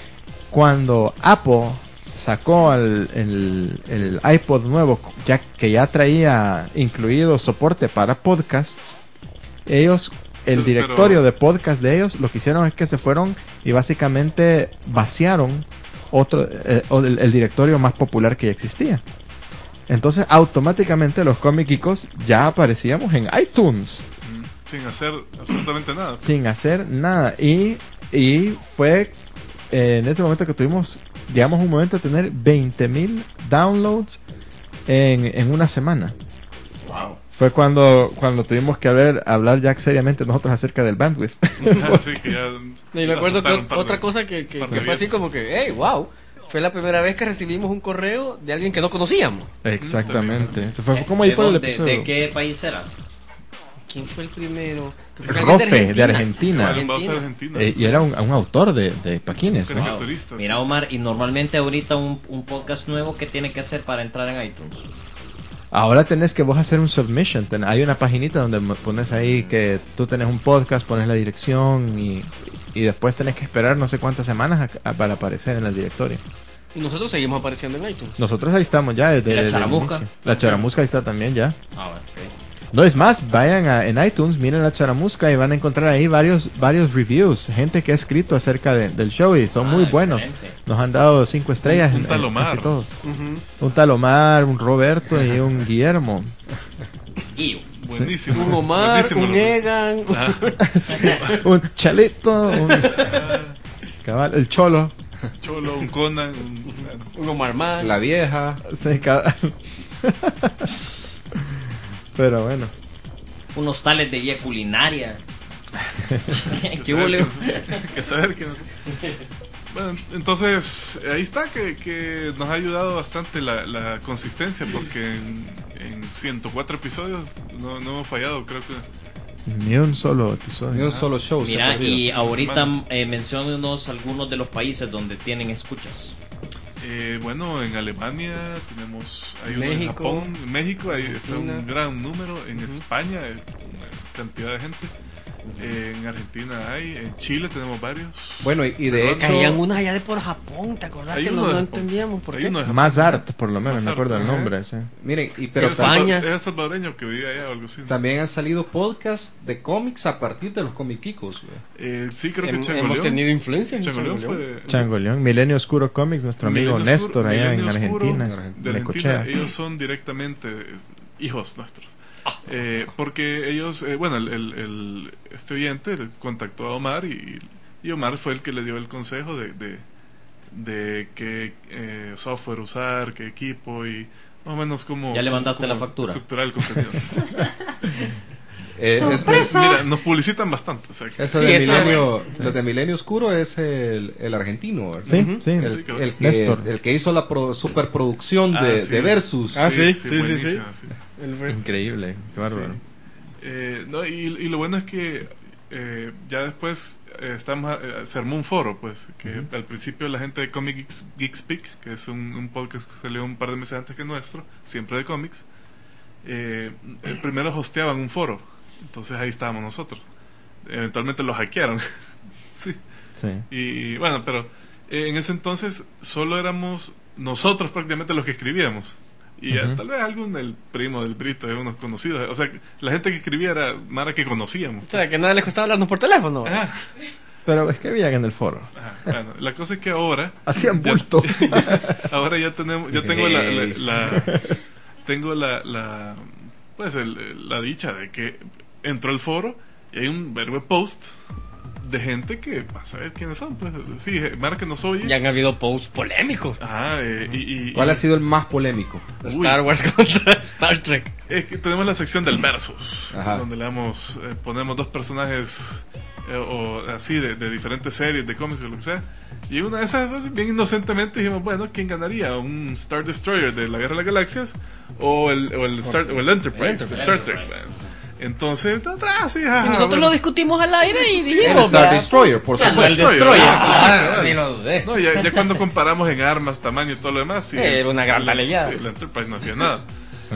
Cuando Apple sacó el, el, el iPod nuevo, ya que ya traía incluido soporte para podcasts, ellos, el Pero- directorio pero- de podcast de ellos, lo que hicieron es que se fueron y básicamente vaciaron otro, eh, o el, el directorio más popular que ya existía. Entonces, automáticamente los Comicicos ya aparecíamos en iTunes Mm, sin hacer absolutamente nada. sin hacer nada. Y, y fue eh, en ese momento que tuvimos, llegamos a un momento de tener veinte mil downloads en, en una semana. fue cuando, cuando tuvimos que hablar, hablar ya seriamente nosotros acerca del bandwidth. Así que ya. Y me acuerdo que azotaron un par de- otra cosa que, que, par que de fue así billetes. como que, hey, wow, fue la primera vez que recibimos un correo de alguien que no conocíamos. Exactamente. Eso fue como ahí ¿De, por el dónde? episodio. ¿De qué país era? ¿Quién fue el primero? Que fue alguien Rofe, de Argentina. Alguien va a ser argentino. Eh, y era un, un autor de, de paquines, ¿no? Caricaturista, Mira, sí. Omar, y normalmente ahorita un, un podcast nuevo, ¿qué tiene que hacer para entrar en iTunes? Ahora tenés que vos hacer un submission. Ten- hay una paginita donde mo- pones ahí que tú tenés un podcast, pones la dirección y, y después tenés que esperar no sé cuántas semanas a- a- para aparecer en el directorio. Y nosotros seguimos apareciendo en iTunes. Nosotros ahí estamos ya desde ¿Y la desde el Charamusca? inicio. La Charamusca ahí está también ya. Ah, bueno, ok. No es más, vayan a, en iTunes, miren la Charamusca y van a encontrar ahí varios varios reviews, gente que ha escrito acerca de- del show y son Ah, muy buenos. excelente. Nos han dado cinco estrellas Un- un en- en tal Omar. casi todos. Ujú. Un tal Omar, un Roberto y un Guillermo. Y Buenísimo. Un Omar, Buenísimo, un loco. Egan. Ajá. Un Chalito, un cabal, el Cholo. Cholo, un Conan, un. Un Omar Man. La vieja. Sí, cabal. Pero bueno. unos tales de guía culinaria. Que ¿Qué saber hubo? que- que saber que no- Bueno, entonces ahí está que, que nos ha ayudado bastante la, la consistencia porque en, en ciento cuatro episodios no, no hemos fallado, creo que. Ni un solo episodio. Ni un solo show. se ha Mira, perdido. y ahorita semana. eh, menciónenos algunos de los países donde tienen escuchas. Eh, bueno, en Alemania tenemos, hay uno en México, Japón, en México hay está un Argentina. gran número, en España hay una cantidad de gente, eh, en Argentina hay, en Chile tenemos varios. Bueno, y, y de Perdón, hecho. Caían unas allá de por Japón, ¿te acordás Hay que uno no, de no Japón. entendíamos por Hay qué? uno de Japón. Más art, por lo menos, Más me acuerdo art, el ajá. nombre. Sí. Miren, y, pero Es tam- España. salva- es salvadoreño que vive allá o algo así. también han salido podcasts de cómics a partir de los comiquicos. güey. Eh, sí, creo que Hem- Changoleón. hemos tenido influencia en Changoleón Changoleón. fue- Changoleón, Milenio Oscuro Comics, nuestro amigo Milenio Oscuro- Néstor allá en Milenio Oscuro Argentina, de en Argentina, Necochea. ellos son directamente eh, hijos nuestros. Eh, porque ellos, eh, bueno, el, el- el- este oyente le contactó a Omar y, y Omar fue el que le dio el consejo de, de, de qué eh, software usar, qué equipo y más o menos cómo. ¿Ya le mandaste cómo la factura? Estructurar el contenido. Eh, este- Mira, nos publicitan bastante. O sea, que- Eso Sí, de eso, Milenio, lo de Milenio Oscuro es el, el argentino, ¿verdad? Sí, Ujú. sí. El, el que, Néstor. el que hizo la pro- superproducción de, Ah, sí. de Versus. Ah, sí, sí, sí, buenísimo, sí. Él fue. Increíble, qué bárbaro. Sí. Eh, no, y, y lo bueno es que eh, ya después eh, estamos a- eh, se armó un foro, pues, que al principio la gente de Comic Geeks, Geekspeak, que es un, un podcast que salió un par de meses antes que nuestro, siempre de cómics, eh, eh, primero hosteaban un foro, entonces ahí estábamos nosotros. Eventualmente lo hackearon. Sí. Sí. Y bueno, pero eh, en ese entonces solo éramos nosotros prácticamente los que escribíamos. Y eh, Ujú. tal vez algún del primo del Brito, de unos conocidos. O sea, la gente que escribía era Mara que conocíamos. O sea, que nada les costaba hablarnos por teléfono. Ajá, Pero escribían en el foro. ajá. Bueno, la cosa es que ahora. Hacían ya- bulto. ahora ya tenemos, ya tengo la, la, la- tengo la, la pues el- la dicha de que entró al foro y hay un verbo de posts de gente que va a saber quiénes son. Pues sí, Mara que nos oye. Ya han habido posts polémicos. Ajá, eh, y, y- ¿Cuál y- ha sido el más polémico? Uy. Star Wars contra Star Trek. Es que tenemos la sección del versus, Ajá. donde le damos, eh, ponemos dos personajes eh, o así de, de diferentes series, de cómics o lo que sea. Y una de esas, bien inocentemente, dijimos, bueno, ¿quién ganaría? ¿Un Star Destroyer de la Guerra de las Galaxias? ¿O el, o el, Star, o el Enterprise de Star Trek? Entonces, atrás, sí, ajá, Y nosotros bueno. lo discutimos al aire y El dijimos. Star ¿verdad? Destroyer, por Claro, supuesto. el Destroyer. Ah, Ah, ni lo dudé. No, ya, ya cuando comparamos en armas, tamaño y todo lo demás, sí. Era una gran el- peleada. sí, el Enterprise no hacía nada.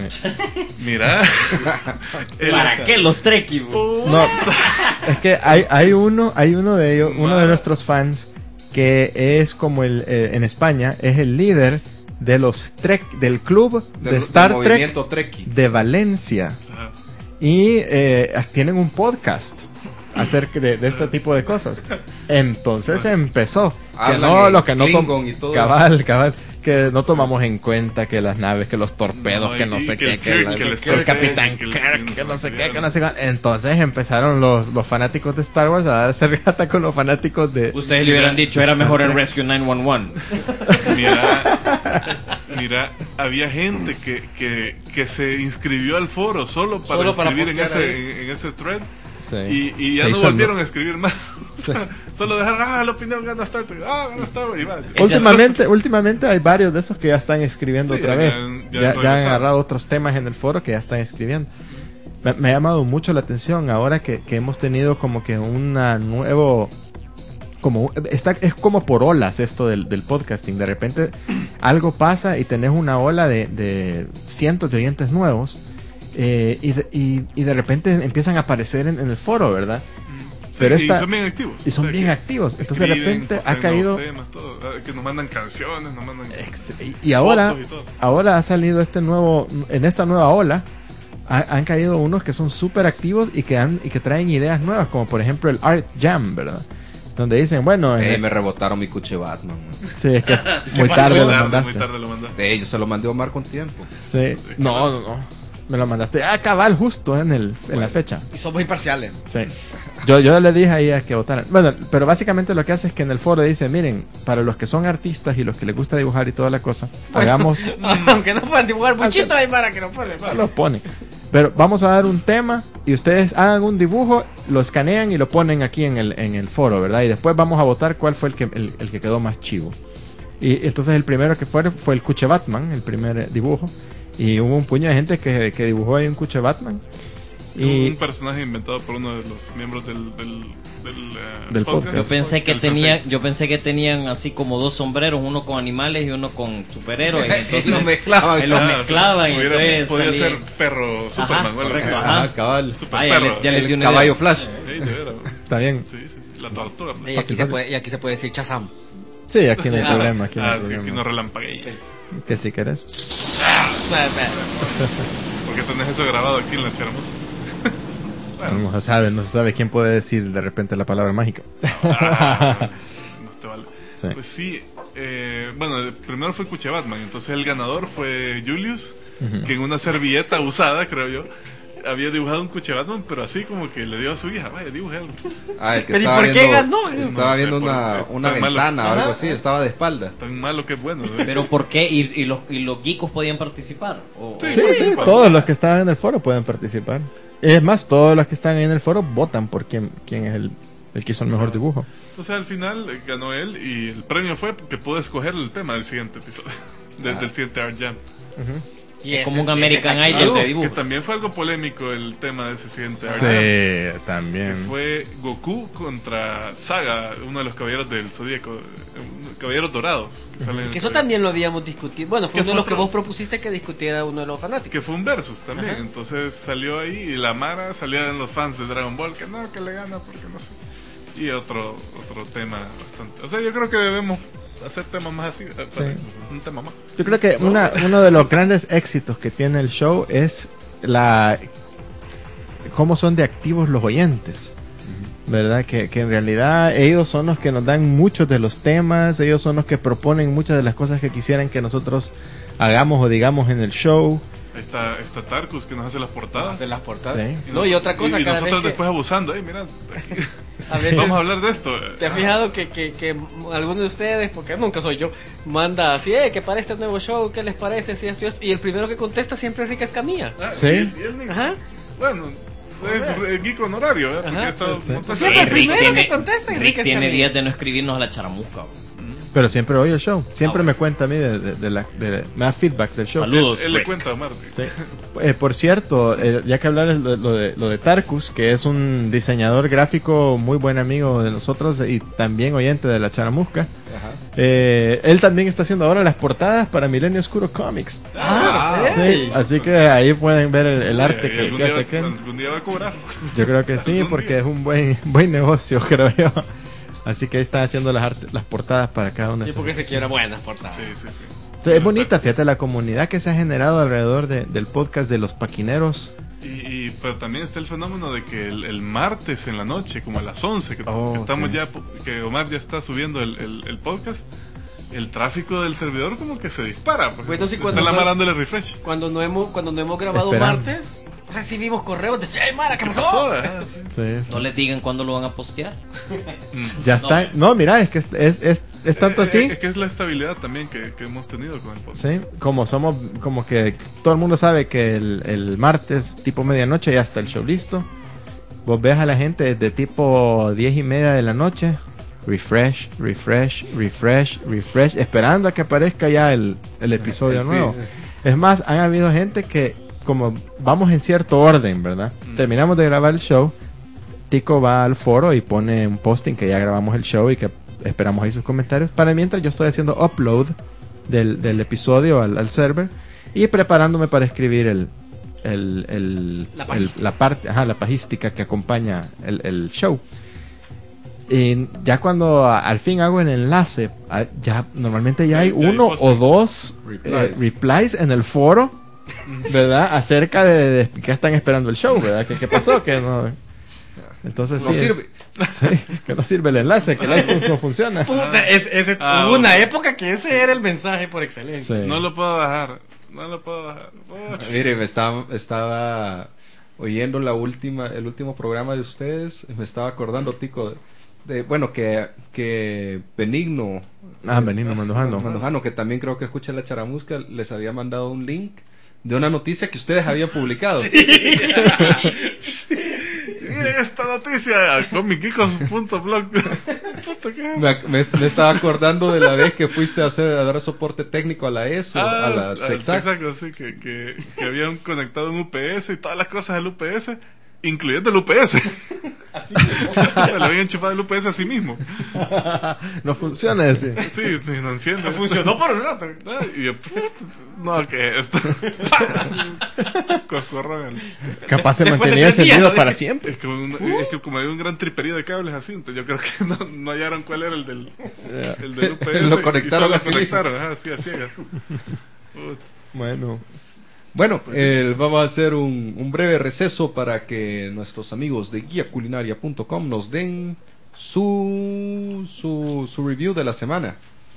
Mira. El- ¿Para qué los Trekkies? bo? No, es que hay, hay uno, hay uno de ellos, uno de nuestros fans que es como el eh, en España es el líder de los Trek del club de Del- Star del Trek movimiento Trekkie. de Valencia Ajá. y eh, tienen un podcast acerca de, de este tipo de cosas. Entonces empezó que Hablan no en lo que no tom- Klingon y todo cabal, cabal, que no tomamos en cuenta que las naves, que los torpedos, No, que y- no y sé que qué, el que, Kirk, la- que el que Star el capitán Trek, que el- Kirk, que no sé qué, que que no sé qué. Entonces empezaron los, los fanáticos de Star Wars a darse regata con los fanáticos de... Ustedes le hubieran dicho, era mejor en Rescue nueve uno uno. Mira, Mira, había gente que, que, que se inscribió al foro solo para Solo para escribir en, postear ese, ahí. en, en ese thread. Sí. Y, y ya Se no hizo volvieron el- a escribir más. O sea, solo dejaron, ah, la opinión gana Star Trek, ah, gana Star Wars. Y va. Ese Últimamente, últimamente hay varios de esos que ya están escribiendo Sí, otra ya- vez. ya Ya, han ya han regresado. agarrado otros temas en el foro que ya están escribiendo. Me, me ha llamado mucho la atención ahora que, que hemos tenido como que una nuevo... Como, está, es como por olas esto del, del podcasting. De repente algo pasa y tenés una ola de, de cientos de oyentes nuevos eh, y, de, y, y de repente empiezan a aparecer en, en el foro, ¿verdad? Pero Sí, esta- y son bien activos. Y son O sea, bien que activos. Entonces de escriben, repente ha postean caído... nuevos temas, todo, ah, que nos mandan canciones, nos mandan Ex- Y, y ahora, fotos y todo. ahora ha salido este nuevo, en esta nueva ola, ha- han caído unos que son súper activos y que, han, y que traen ideas nuevas, como por ejemplo el Art Jam, ¿verdad? Donde dicen, bueno, en Eh, el- me rebotaron mi cuche Batman. man. sí, es que muy tarde lo mandaste. Muy tarde lo mandaste. Eh, yo se lo mandé a Omar con tiempo. Sí. No, no, no. Me lo mandaste. Ah, cabal, justo en, el, en la fecha. Y somos imparciales. Sí. Yo, yo le dije ahí a que votaran. Bueno, pero básicamente lo que hace es que en el foro dice, miren, para los que son artistas y los que les gusta dibujar y toda la cosa, hagamos... Aunque no puedan dibujar muchito ahí para que no pueden. No los pone. Pero vamos a dar un tema y ustedes hagan un dibujo, lo escanean y lo ponen aquí en el, en el foro, ¿verdad? Y después vamos a votar cuál fue el que, el, el que quedó más chivo. Y entonces el primero que fue fue el Cuche Batman, el primer eh, dibujo. Y hubo un puño de gente que, que dibujó ahí un Cuche Batman. Y Un personaje inventado por uno de los miembros del, del, del, eh, Del podcast. Yo pensé que El tenía, sensei. yo pensé que tenían así como dos sombreros, uno con animales y uno con superhéroes. Y Entonces, lo mezclaban. eh, los Ah, mezclaban y hubiera- entonces podía salía- ser perro Superman o algo así. correcto, ajá. Ah, cabal. Super Ah, ya perro. le- ya le di El una caballo idea. Flash. Ey, de veras. está bien. Sí, sí, sí. La tortuga. Y aquí, se puede, y aquí se puede decir Chazam. Sí, aquí no hay Ah, problema. Aquí no hay ah, sí, problema. aquí no relampagué. Que si querés. ¿Por qué tenés eso grabado aquí en la charamusa? No se sabe, no se sabe quién puede decir de repente la palabra mágica. Ah, no te vale. Sí. Pues sí, eh, bueno, el primero fue Cuche Batman, entonces el ganador fue Julius, que en una servilleta usada, creo yo, había dibujado un Cuche Batman, pero así como que le dio a su hija, vaya, dibuje algo. Ah, el que Pero ¿y estaba por qué viendo, ganó? Estaba No sé, viendo por- una, eh, una tan malo. ventana o algo Ajá. así, estaba de espalda. Tan malo que es bueno. ¿eh? Pero ¿por qué? ¿Y, y los, y los geekos podían participar? ¿O- Sí. Sí, sí, todos los que estaban en el foro pueden participar. Es más, todos los que están ahí en el foro votan por quién, quién es el, el que hizo el mejor dibujo. O sea, al final eh, ganó él y el premio fue que pudo escoger el tema del siguiente episodio, de- del siguiente Art Jam. Y Es ese como un ese American está Idol chido. de Que dibujo. también fue algo polémico el tema de ese siguiente Art Jam. Que también. fue Goku contra Saga, uno de los caballeros del Zodíaco, eh, caballeros dorados. Que, salen en Que el eso Zodíaco. también lo habíamos discutido. Bueno, fue ¿Qué uno de fue los que otro? vos propusiste que discutiera uno de los fanáticos. Que fue un versus también. Ajá. Entonces salió ahí y la Mara salían los fans de Dragon Ball que no, que le gana porque no sé. Y otro otro tema bastante. O sea, yo creo que debemos hacer temas más así. eh, para- Un tema más. Yo creo que una, uno de los grandes éxitos que tiene el show es la cómo son de activos los oyentes. ¿Verdad? Que, que en realidad ellos son los que nos dan muchos de los temas, ellos son los que proponen muchas de las cosas que quisieran que nosotros hagamos o digamos en el show. Ahí está, está Tarkus que nos hace las portadas. De las portadas. Sí. No, y otra cosa, Y, y cada nosotros vez que- después abusando. Eh, mira, aquí- A veces- vamos a hablar de esto. ¿Te has fijado que, que, que alguno de ustedes, porque nunca soy yo, manda así, eh, que para este nuevo show, ¿qué les parece? Si esto y esto? Y el primero que contesta siempre es Rica Escamilla. Ah, Sí. y él- y él ni- Ajá. Bueno, es el geek honorario, ¿eh? Porque Ajá. ha estado Sí. un montón Pues de- siempre el Rick primero tiene- que contesta y Rick Rick tiene Escamilla. días de no escribirnos a la charamusca. bro. Pero siempre oye el show, siempre Ah, me cuenta a mí de, de- de la, de- me da feedback del show. Saludos, Él le Rick. cuenta a Marty. Sí. Eh, por cierto, eh, ya que hablar lo, lo de, lo de Tarkus, que es un diseñador gráfico muy buen amigo de nosotros y también oyente de la Charamusca, eh, él también está haciendo ahora las portadas para Milenio Oscuro Comics. Ah, Sí, ey. así que ahí pueden ver el, el arte Eh, que, algún que día hace va- Ken. algún día va a cobrar. Yo creo que sí, algún porque día. es un buen buen negocio, creo yo. Así que ahí están haciendo las, arte- las portadas para cada una de Sí, esas. porque se quiere buenas portadas. Sí, sí, sí. Entonces, es bonita, fíjate, la comunidad que se ha generado alrededor de- del podcast de los paquineros. Y, y- pero también está el fenómeno de que el, el martes en la noche, como a las once, que, Oh, que estamos sí. ya, que Omar ya está subiendo el, el, el podcast, el tráfico del servidor como que se dispara. Porque Bueno, sí, está cuando la no- Mara dándole refresh. Cuando no hemos, cuando no hemos grabado Esperando. martes, recibimos correos de Che, Mara, ¿qué pasó? pasó? Ajá, sí. Sí, sí. No les digan cuándo lo van a postear. Ya está. No, mira, es que es, es, es, es tanto Eh, así. eh, Es que es la estabilidad también que, que hemos tenido con el podcast. Sí, como somos, como que todo el mundo sabe que el, el martes, tipo medianoche, ya está el show listo. Vos ves a la gente de tipo diez y media de la noche, refresh, refresh, refresh, refresh, esperando a que aparezca ya el, el episodio El nuevo. feed. Es más, han habido gente que, como vamos en cierto orden, ¿verdad? Mm. Terminamos de grabar el show, Tico va al foro y pone un posting que ya grabamos el show y que esperamos ahí sus comentarios. Para mientras yo estoy haciendo upload del, del episodio al, al server y preparándome para escribir el, el, el, La el- pajística. la parte, ajá, la pajística que acompaña el, el show. Y ya cuando a- al fin hago el enlace, a- ya normalmente ya hay Ya- ya hay uno o posting. dos eh, Replies. replies en el foro, ¿verdad? Acerca de, de que están esperando el show, ¿verdad? ¿Qué, qué pasó? Que no. Entonces No sí, sirve. es- sí, que no sirve el enlace, que el iTunes no funciona. Puta, es, ese- Ah, hubo una bueno. época que ese era el mensaje por excelencia. Sí. No lo puedo bajar. No lo puedo bajar. Oh, Mire, me estaba, estaba oyendo la última, el último programa de ustedes. Me estaba acordando, Tico, de, de- bueno, que, que Benigno. Ah, Benigno Mandujano. Mandujano, que también creo que escucha la charamusca, les había mandado un link de una noticia que ustedes habían publicado. Miren esta noticia. Comicicos punto blog. Puta, ¿qué es? Me, me- me estaba acordando de la vez que fuiste a hacer a dar soporte técnico a la ESO, Ah, a la al Texac. Texaco, sí, que, que, que habían conectado un U P S y todas las cosas del U P S, incluyendo el U P S. Se le habían enchufado el U P S a sí mismo. No funciona ese. Sí, no enciende. Funcionó por un rato. Ah, y yo, puta, no, ¿qué es esto? Coscorrón. Capaz se Después de mantenía tres días, encendido ¿no? para siempre. Es que, un- es que como hay un gran triperío de cables así, entonces yo creo que no, no hallaron cuál era el del, el del U P S. Lo conectaron y solo así. conectaron, ajá, así a ciegas. Puta. Bueno. Bueno, eh, vamos a hacer un, un breve receso para que nuestros amigos de guía culinaria punto com nos den su, su, su review de la semana.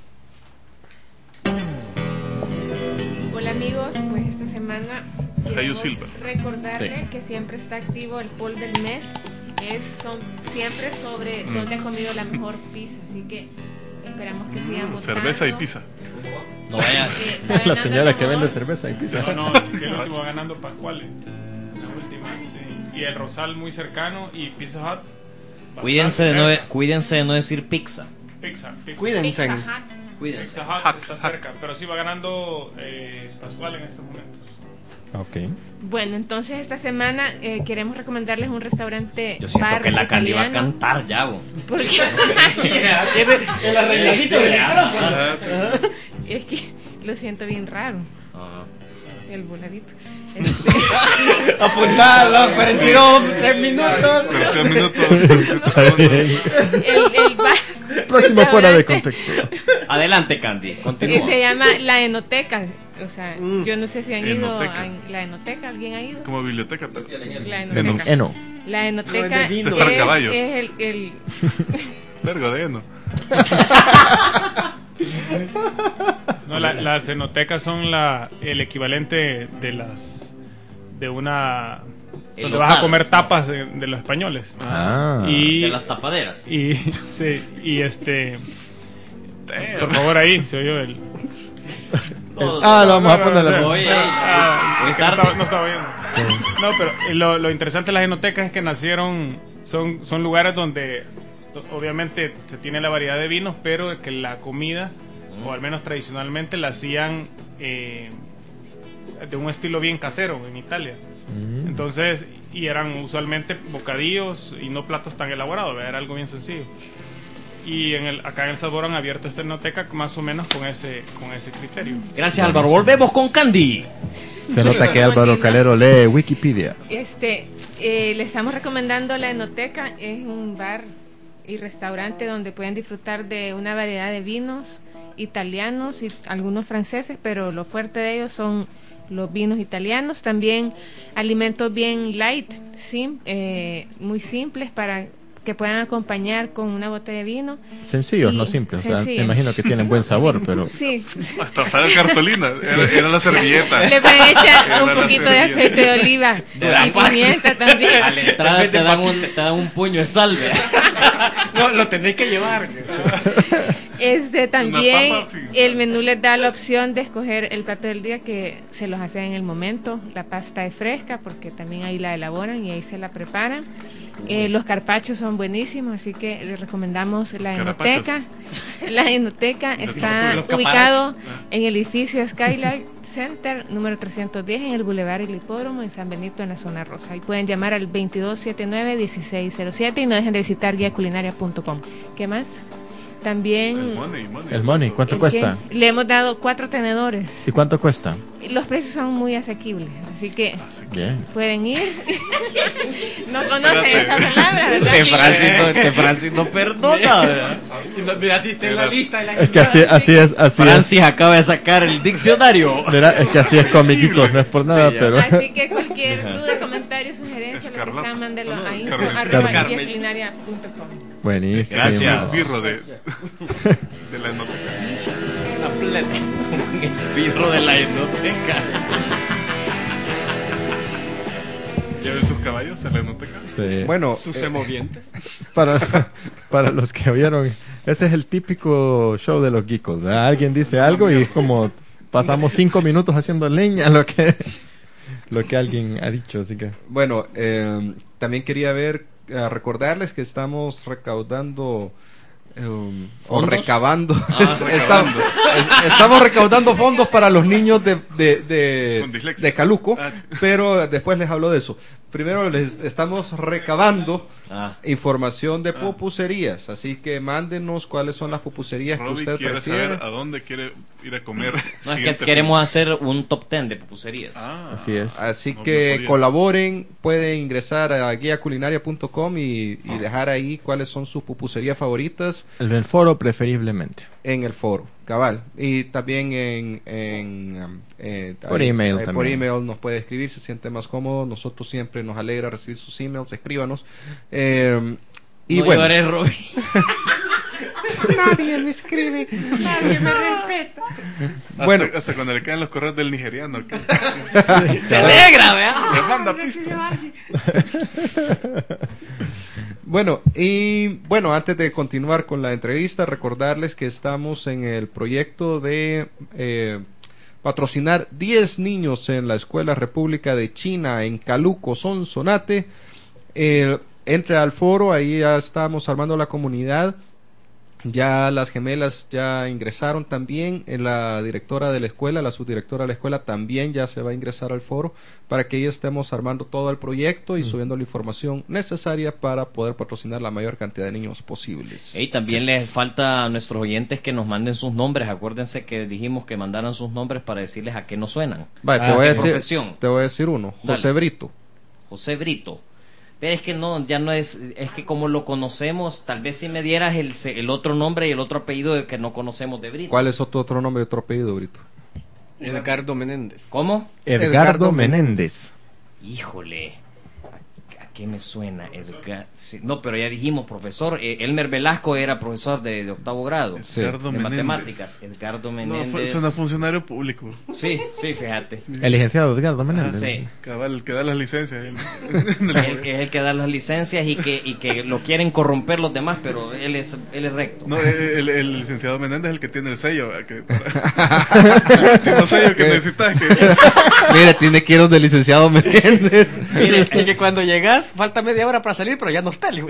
Hola amigos, pues esta semana Cayo queremos Silva. recordarle que siempre está activo el poll del mes. Es son, siempre sobre Mm. dónde ha comido la mejor pizza, así que esperamos que sigan votando. Cerveza y pizza. No vaya. Eh, va La ganando señora el que vende ganador. cerveza y pizza. No, no, el último va ganando Pascuales. La última, sí. Y el Rosal muy cercano y Pizza Hut. bastante Cuídense de, no, cerca. cuídense de no decir pizza. Pizza, pizza. Cuídense. Pizza Hut. Pizza Hut Hut, está Hut. cerca, pero sí va ganando eh, Pascual en estos momentos. Ok. Bueno, entonces esta semana eh, queremos recomendarles un restaurante Yo siento bar que la Candy va a italiano. cantar ya, bo. Porque Tiene el arregladito del micrófono. Ah, sí. es que lo siento bien raro, Ajá. el voladito. Este, Apuntalo, cuarenta y dos minutos. Pero qué minutos. el, el bar Próximo fuera de restaurante contexto. Adelante, Candy. que Continúa. se llama La Enoteca. O sea, Mm. yo no sé si han ido Enoteca. a la Enoteca, ¿alguien ha ido? Como biblioteca, pero. La Enos. Enoteca. Eno. La No, Enoteca es de vino. Es para es, caballos. es el, el Vergo de heno. No, la- las enotecas son la, el equivalente de las de una donde vas a comer tapas de, de los españoles. Ah. Y De las tapaderas. y sí, y este por favor ahí se oyó el Ah, lo vamos a poner no, la no, Oye, ah, muy es que no tarde. estaba, no estaba viendo. No, pero eh, lo, lo interesante de las enotecas es que nacieron, son, son lugares donde do- obviamente se tiene la variedad de vinos, pero que la comida, o al menos tradicionalmente, la hacían eh, de un estilo bien casero en Italia. Mm. Entonces, y eran usualmente bocadillos y no platos tan elaborados, ¿verdad? Era algo bien sencillo. Y en el, acá en El Salvador han abierto esta enoteca más o menos con ese, con ese criterio. Gracias, Álvaro. Volvemos con Candy. Se nota que Álvaro Calero lee Wikipedia. Este, eh, le estamos recomendando La Enoteca. Es un bar y restaurante donde pueden disfrutar de una variedad de vinos italianos y algunos franceses, pero lo fuerte de ellos son los vinos italianos. También alimentos bien light, sim- eh, muy simples para que puedan acompañar con una botella de vino. Sencillos, Y- no simples. O sea, sencillo. me imagino que tienen buen sabor, pero... Sí, Hasta usar cartulina. Era, era la servilleta. le pueden echar Era un la poquito de servilleta. aceite de oliva y pimienta también. A la entrada te dan, un, te dan un puño de salve. No, lo tenéis que llevar. Este también papa sin sal. el menú les da la opción de escoger el plato del día que se los hace en el momento. La pasta es fresca porque también ahí la elaboran y ahí se la preparan. Eh, los carpachos son buenísimos, así que les recomendamos la Carapachos. enoteca. La enoteca está los ubicado caparachos. en el edificio Skylight Center número trescientos diez en el Boulevard El Hipódromo en San Benito en la zona rosa. Y pueden llamar al veintidós setenta y nueve dieciséis cero siete y no dejen de visitar guía culinaria punto com. ¿Qué más? También El money, money. El money, ¿cuánto ¿el cuesta? qué? Le hemos dado cuatro tenedores. ¿Y cuánto cuesta? Los precios son muy asequibles, así que Bien. pueden ir. No conocen Espérate. esa palabra, ¿verdad? Este Francis no, este Francis no perdona, ¿verdad? Y no- Mira, si está en la lista de la Es que así, así es, así es. Francis acaba de sacar el diccionario. Mira, es que así es comiquicos, no es por nada, ya. pero... Así que cualquier duda, comentario, sugerencia, lo que Escarlata. sea, mándelo No, a no, info Carmen. arroba Carmen. guía culinaria punto com. Buenísimo. Gracias. Un esbirro de, de la enoteca. la plena. Un esbirro de la enoteca. ¿Ya ven sus caballos en la enoteca? Sí. Bueno, Sus eh, semovientes. Para, para los que oyeron, ese es el típico show de los geekos, ¿verdad? Alguien dice algo y es como pasamos cinco minutos haciendo leña a lo que, lo que alguien ha dicho, así que... bueno, eh, también quería ver, eh, recordarles que estamos recaudando eh, o ¿Fondos? recabando, Ah, estamos, es- estamos recaudando fondos para los niños de, de, de, Con dislexia. de Caluco, Ah. pero después les hablo de eso. Primero les estamos recabando Ah. información de pupuserías, así que mándenos cuáles son las pupuserías que Robbie usted quiere prefiere. saber a dónde quiere ir a comer. No, es que siguiente queremos fin. hacer un top ten de pupuserías. Ah, Así es. Así No, que no podías. colaboren, pueden ingresar a guía culinaria punto com y, y dejar ahí cuáles son sus pupuserías favoritas El del foro preferiblemente. en el foro, cabal. Y también en, en, um, eh, Por email por también. email nos puede escribir, se siente más cómodo. Nosotros siempre nos alegra recibir sus emails, escríbanos. Eh, y no bueno, llores, Robbie. nadie me escribe. Nadie me respeta. hasta, bueno. hasta cuando le caen los correos del nigeriano. Que Se alegra, ¿verdad? le manda pista. Bueno, y bueno, antes de continuar con la entrevista, recordarles que estamos en el proyecto de eh, patrocinar diez niños en la Escuela República de China en Caluco, Sonsonate. Eh, entre al foro, ahí ya estamos armando la comunidad. Ya las gemelas ya ingresaron también, en la directora de la escuela, la subdirectora de la escuela también ya se va a ingresar al foro para que ahí estemos armando todo el proyecto y subiendo la información necesaria para poder patrocinar la mayor cantidad de niños posibles. Y también les falta a nuestros oyentes que nos manden sus nombres. Acuérdense que dijimos que mandaran sus nombres para decirles a qué nos suenan. Vale, te, Ah, voy a ¿qué decir, profesión? te voy a decir uno, José Dale. Brito. José Brito. Pero es que no, ya no es, es que como lo conocemos, tal vez si me dieras el, se- el otro nombre y el otro apellido de que no conocemos de Brito. ¿Cuál es otro, otro nombre y otro apellido, Brito? Edgardo Menéndez. ¿Cómo? Edgardo, Edgardo Menéndez. Híjole, ¿a, a qué me suena? Edgar, sí, no, pero ya dijimos, profesor, eh, Elmer Velasco era profesor de, de octavo grado, Sí. Edgardo de Menéndez. matemáticas. Edgardo No, Menéndez. fue, suena funcionario público. Sí, sí, fíjate. El licenciado Edgardo Menéndez. Sí. Cabal, el que da las licencias. él. Él, es el que da las licencias y que, y que lo quieren corromper los demás, pero él es, él es recto. No, el, el licenciado Menéndez es el que tiene el sello. ¿verdad? Que, para- tiene un sello que necesitas. Que, Mira, tiene que ir donde el licenciado Menéndez. Mire, y que cuando llegas, falta media hora para salir, pero ya no está el hijo.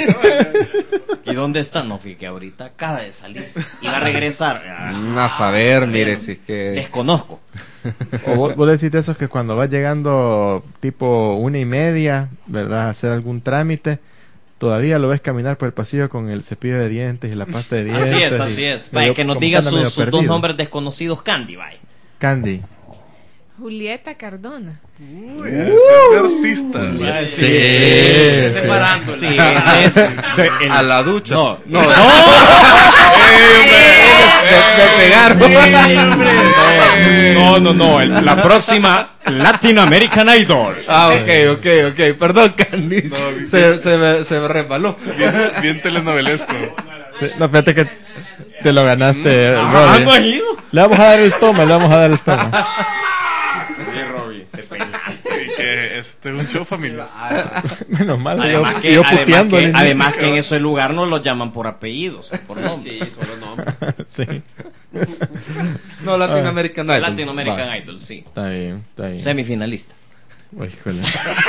¿Y dónde está? No, fíjate que ahorita acaba de salir. Y va a regresar. Ah, A saber, mire, si es que... desconozco. O vos, vos decís de esos que cuando vas llegando tipo una y media, ¿verdad? A hacer algún trámite, todavía lo ves caminar por el pasillo con el cepillo de dientes y la pasta de dientes. Así es, y- así es. y Vaya, yo que nos como diga anda sus, medio sus dos perdido. nombres desconocidos, Candy, vaya. Candy. Julieta Cardona. uy, ese es artista. Ah, Sí. Ese Sí. farándula. Sí, ese es. A la ducha. No, no. me pegaron. No, no, no. el- la próxima Latin American Idol. Ah, ok, ok, ok. Perdón, Canis. No, se, se, me, se me resbaló. Bien, bien telenovelesco. Sí, no, fíjate que te lo ganaste, Ah, Robbie. ¿no has ido? Le vamos a dar el toma, le vamos a dar el toma. Sí, Robbie, te peinaste. Sí, que este es un show familiar. Menos mal, yo, Además que, yo además, puteando. que, al además que en ese lugar no los llaman por apellidos, por nombre. Sí, solo nombre. inicio. Sí, No, Latin American Idol. Latin American Va. Idol, sí. está bien, está bien. Semifinalista. Uy, híjole.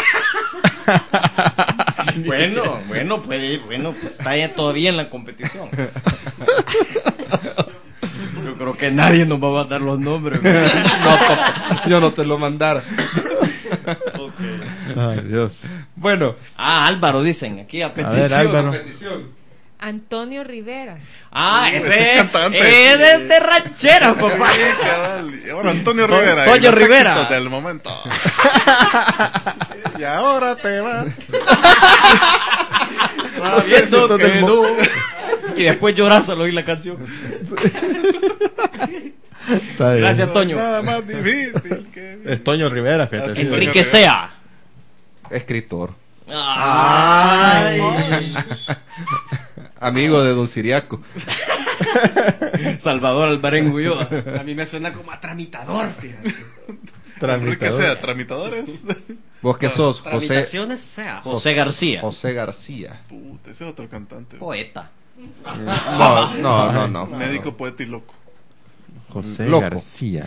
Bueno, bueno, puede, bueno, pues está ya todavía en la competición. Yo creo que nadie nos va a dar los nombres. güey. No, papá, yo no te lo mandara. Ay, Dios. Bueno, Ah, Álvaro, dicen aquí a A petición. ver, Álvaro. Antonio Rivera. Ah, Uh, ese, ese es cantante. es de, de ranchera, papá. Sí, cabal. Y ahora Antonio Rivera. Toño y los Rivera. éxitos del momento. Y ahora te vas. Sabiendo éxitos que del mo- no. Y después lloras al oír la canción. Está bien. Gracias, Toño. Nada más difícil que... Es Toño Rivera, fíjate. Así sí. es. Enrique Sea. escritor. Ay. Amigo de Don Siriaco. Salvador Alvarengo yo. A mí me suena como a tramitador, fíjate. Enrique Tramitador. sea, tramitadores. ¿Vos qué sos? José, Tramitaciones sea. José García. José García. Puta, ese es otro cantante. Poeta. No, no, no, no. Médico, poeta y loco. José Loco. García.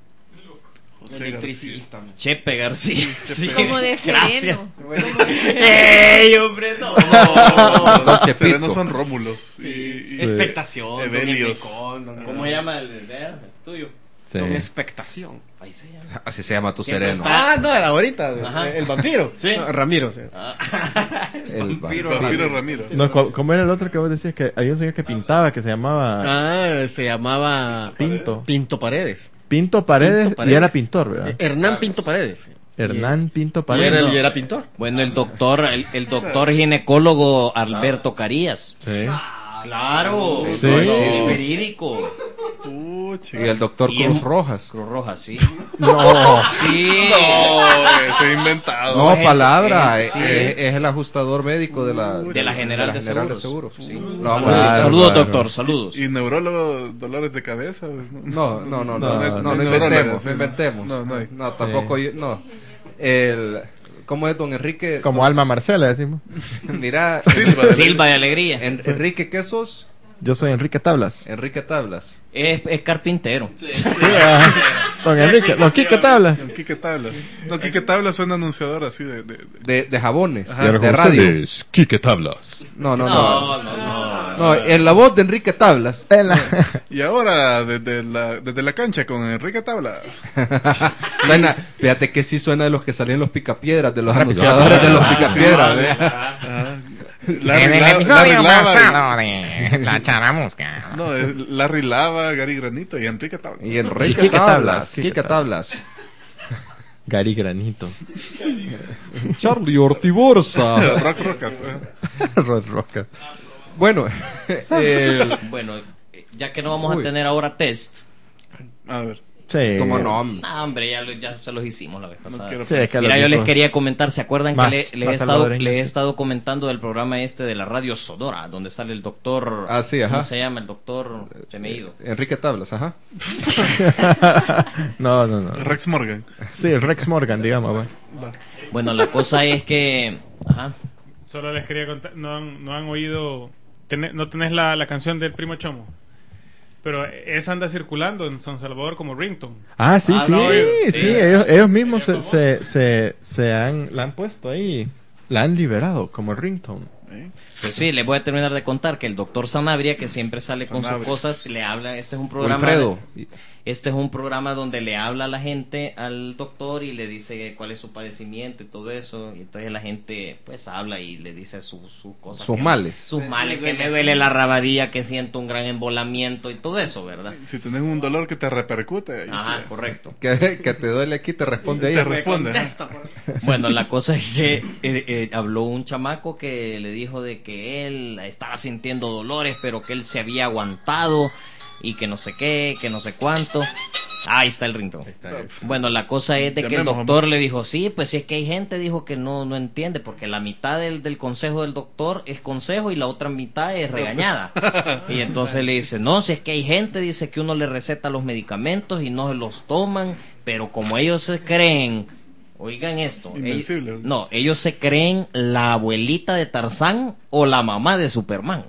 José Electricista. Chepe García. Sí. Como de Gracias. sereno. ¡Ey, hombre! No. García. Don Los Chepito. serenos son Rómulos. Y, y- Expectación. Evelios. Don Enricón, don- ¿Cómo se llama el de el tuyo? Sí. Don Expectación. Ahí se llama. Así se llama tu Siempre sereno. está- Ah, no, era ahorita. Ajá. El vampiro. Sí. No, Ramiro, sí. Ah. El Vampiro Vampiro Ramiro. Ramiro. No, ¿cómo cómo era el otro que vos decías? Que había un señor que pintaba, que se llamaba Ah, se llamaba Pinto. Pinto Paredes. Pinto Paredes, Pinto Paredes. y era pintor, ¿verdad? Hernán Pinto Paredes. Hernán Pinto Y Paredes. era, no. y era pintor. Bueno, el doctor, el, el doctor ginecólogo Alberto Carías. Sí. Claro, Sí. es verídico. Pucha. Y el doctor Y Cruz en- Rojas. Cruz Roja, sí. No. Sí. No, ese es inventado. No, es- palabra. es- sí. Es, es el ajustador médico de la, De la General de Seguros. Seguros. Sí. Lo vamos Saludos, a- saludos, claro. doctor, saludos. Y neurólogo, dolores de cabeza. No, no, no, no, no, No, no, no, no, inventemos, sí, no inventemos. no, no hay. No, tampoco yo, no. El, ¿cómo es don Enrique? Como Alma Marcela, decimos. Mira, Silva de Silva de Alegría. En- Enrique, ¿qué sos? Yo soy Enrique Tablas. Enrique Tablas. Es, es carpintero. Sí, ¿verdad? Don Enrique, Don Quique Tablas. Don Quique Tablas. DonQuique Tablas suena anunciador así de... de, de- De, de jabones, Ajá. de radio. Quique Tablas. No, no, no. No, no, no. No, en la voz de Enrique Tablas. En la... Y ahora, desde la, desde la cancha con Enrique Tablas. Suena, fíjate que sí suena de los que salían los picapiedras, de los anunciadores de los picapiedras. ¿eh? Ah, En Larry el La- episodio Larry Lava. pasado de La Charamusca. No, es Larry Lava, Gary Granito y Enrique Tablas. Y Enrique Quique Tablas. Tablas, Quique Quique Tablas. Gary Granito. Charlie Ortiborza. Rock Rocas. eh. Rod Roca. Bueno, el- Bueno, ya que no vamos Uy. a tener ahora test. A ver, Sí. como no. No, hombre, ya, lo- ya se los hicimos la vez no pasada. quiero... Sí, es que Mira, los yo les ricos- quería comentar, ¿se acuerdan Más- que le, le he más estado, salvadoreños. le he estado comentando del programa este de la radio Sonora, donde sale el doctor... Ah, sí, ajá. ¿Cómo se llama? El doctor... Se me ha ido. Enrique Tablas, ajá. No, no, no. Rex Morgan. Sí, el Rex Morgan, digamos. Pues. Bueno, la cosa es que... Ajá. Solo les quería contar, no han, no han oído, tené- no tenés la, la canción del Primo Chomo, pero esa anda circulando en San Salvador como ringtone. Ah, sí, Ah, sí, no, sí, sí. ellos, ellos mismos se, se, se, se han, la han puesto ahí, la han liberado como ringtone. Pues sí, les voy a terminar de contar que el doctor Sanabria, que siempre sale con sus Sanabria. cosas, le habla, este es un programa... Wilfredo. Este es un programa donde le habla a la gente, al doctor, y le dice cuál es su padecimiento y todo eso. Y entonces la gente pues habla y le dice sus sus cosas. Sus que- males. Sus males, que me duele la rabadilla, que siento un gran embolamiento y todo eso, ¿verdad? Si tenés un dolor que te repercute, ahí Ajá, sí. correcto. Que, que te duele aquí, te responde ahí. Te responde. Bueno, la cosa es que eh, eh, habló un chamaco que le dijo de que él estaba sintiendo dolores, pero que él se había aguantado y que no sé qué, que no sé cuánto. Ahí está el ringtone. Bueno, la cosa es de que el doctor le dijo, sí, pues si es que hay gente, dijo que no no entiende, porque la mitad del, del consejo del doctor es consejo y la otra mitad es regañada. Y entonces le dice, no, si es que hay gente, dice que uno le receta los medicamentos y no se los toman, pero como ellos se creen, oigan esto, ellos, no, ellos se creen la abuelita de Tarzán o la mamá de Superman.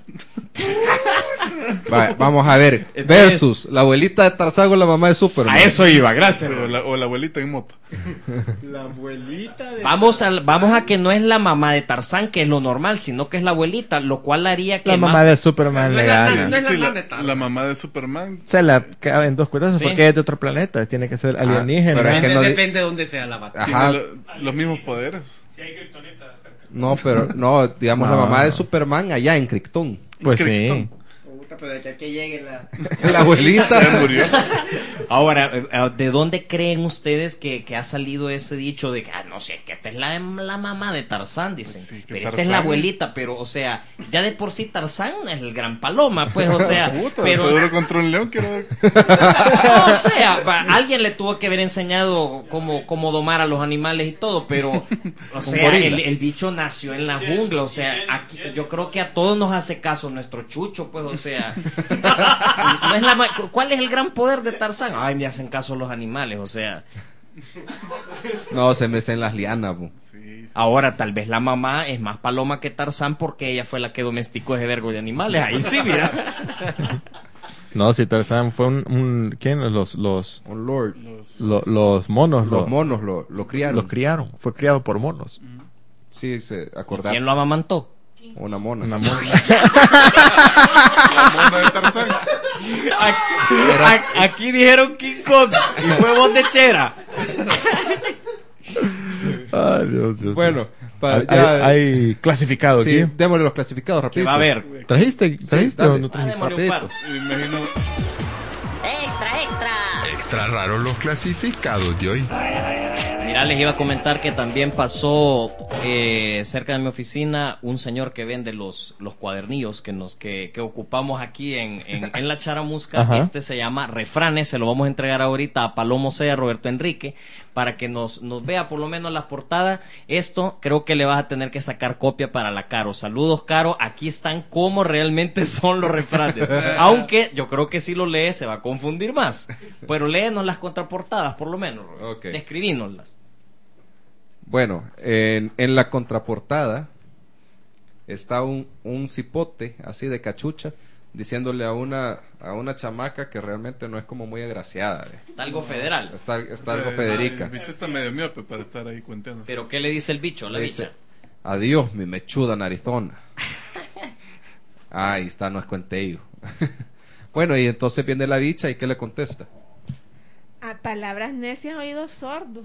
Va, vamos a ver, Entonces, versus la abuelita de Tarzán o la mamá de Superman. A eso iba, gracias. O la, o la abuelita en moto. La abuelita de Vamos a, vamos a que no es la mamá de Tarzán, que es lo normal, sino que es la abuelita, lo cual haría que La mamá más- de Superman le gana. Sí, la, la mamá de Superman. Se la cabe en dos cuetazos Sí. porque es de otro planeta. Tiene que ser alienígena. pero es que Depende, no di- depende de dónde sea la batalla. Ajá. Tiene lo- los mismos poderes. Si hay kriptonita cerca. No, pero no, digamos No. la mamá de Superman allá en Krypton. Pues sí. Krypton. Puta, pero de que aquí llegue la... La abuelita. Ya murió. Ahora, eh, ¿de dónde creen ustedes que, que ha salido ese dicho de que, ah, no sé, que esta es la, la mamá de Tarzán, dicen? Sí, que pero esta Tarzán es la es- abuelita, pero, o sea, ya de por sí Tarzán es el gran paloma, pues, o sea, Puta, pero... Pedro contra un león, quiero ver. No, o sea, va, alguien le tuvo que haber enseñado cómo, cómo domar a los animales y todo, pero, o sea, gorila. el, el bicho nació en la jungla, o sea, aquí, yo creo que a todos nos hace caso nuestro chucho, pues, o sea, no es la ma- ¿cuál es el gran poder de Tarzán? Ay, me hacen caso los animales, o sea, No, se mecen las lianas, po. Sí, sí. ahora tal vez la mamá es más paloma que Tarzán porque ella fue la que domesticó ese vergo de animales, ahí sí, mira. No, si Tarzán fue un... un ¿Quién? Los, los, Un lord. lo- los monos. Los lo- monos lo, lo criaron. Lo criaron. Fue criado por monos. Sí, se acordaba. ¿Quién lo amamantó? Una mona. Una mona. La mona de Tarzán. Aquí, aquí dijeron King Kong y fue voz de chera. Ay, Dios, Dios. Bueno, para hay, ya- hay- hay clasificado sí, aquí. démosle los clasificados Que rapidito. va a haber. ¿Trajiste? ¿Trajiste dale. o no Ah, trajiste? démosle un par. Rapidito. Me imagino. Extra, extra. Extra raro los clasificados de hoy. Mira, les iba a comentar que también pasó eh, cerca de mi oficina un señor que vende los, los cuadernillos que nos que, que ocupamos aquí en, en, en la Charamusca. Ajá. Este se llama Refranes, se lo vamos a entregar ahorita a Palomo C, a Roberto Enrique, para que nos, nos vea por lo menos las portadas. Esto creo que le vas a tener que sacar copia para la Caro. Saludos, Caro. Aquí están cómo realmente son los refranes. Aunque yo creo que si lo lees se va a confundir más. Pero léenos las contraportadas, por lo menos. Ok. Describínoslas. Bueno, en, en la contraportada está un, un cipote así de cachucha diciéndole a una a una chamaca que realmente no es como muy agraciada. eh. Está algo federal. Está, está algo Eh, Federica. El bicho está medio miope para estar ahí cuenteando. Pero ¿qué le dice el bicho a la Le dice, bicha? adiós, mi mechuda narizona. Ahí está, no es cuenteío. Bueno, y entonces viene la bicha y ¿qué le contesta? A palabras necias, oídos sordos.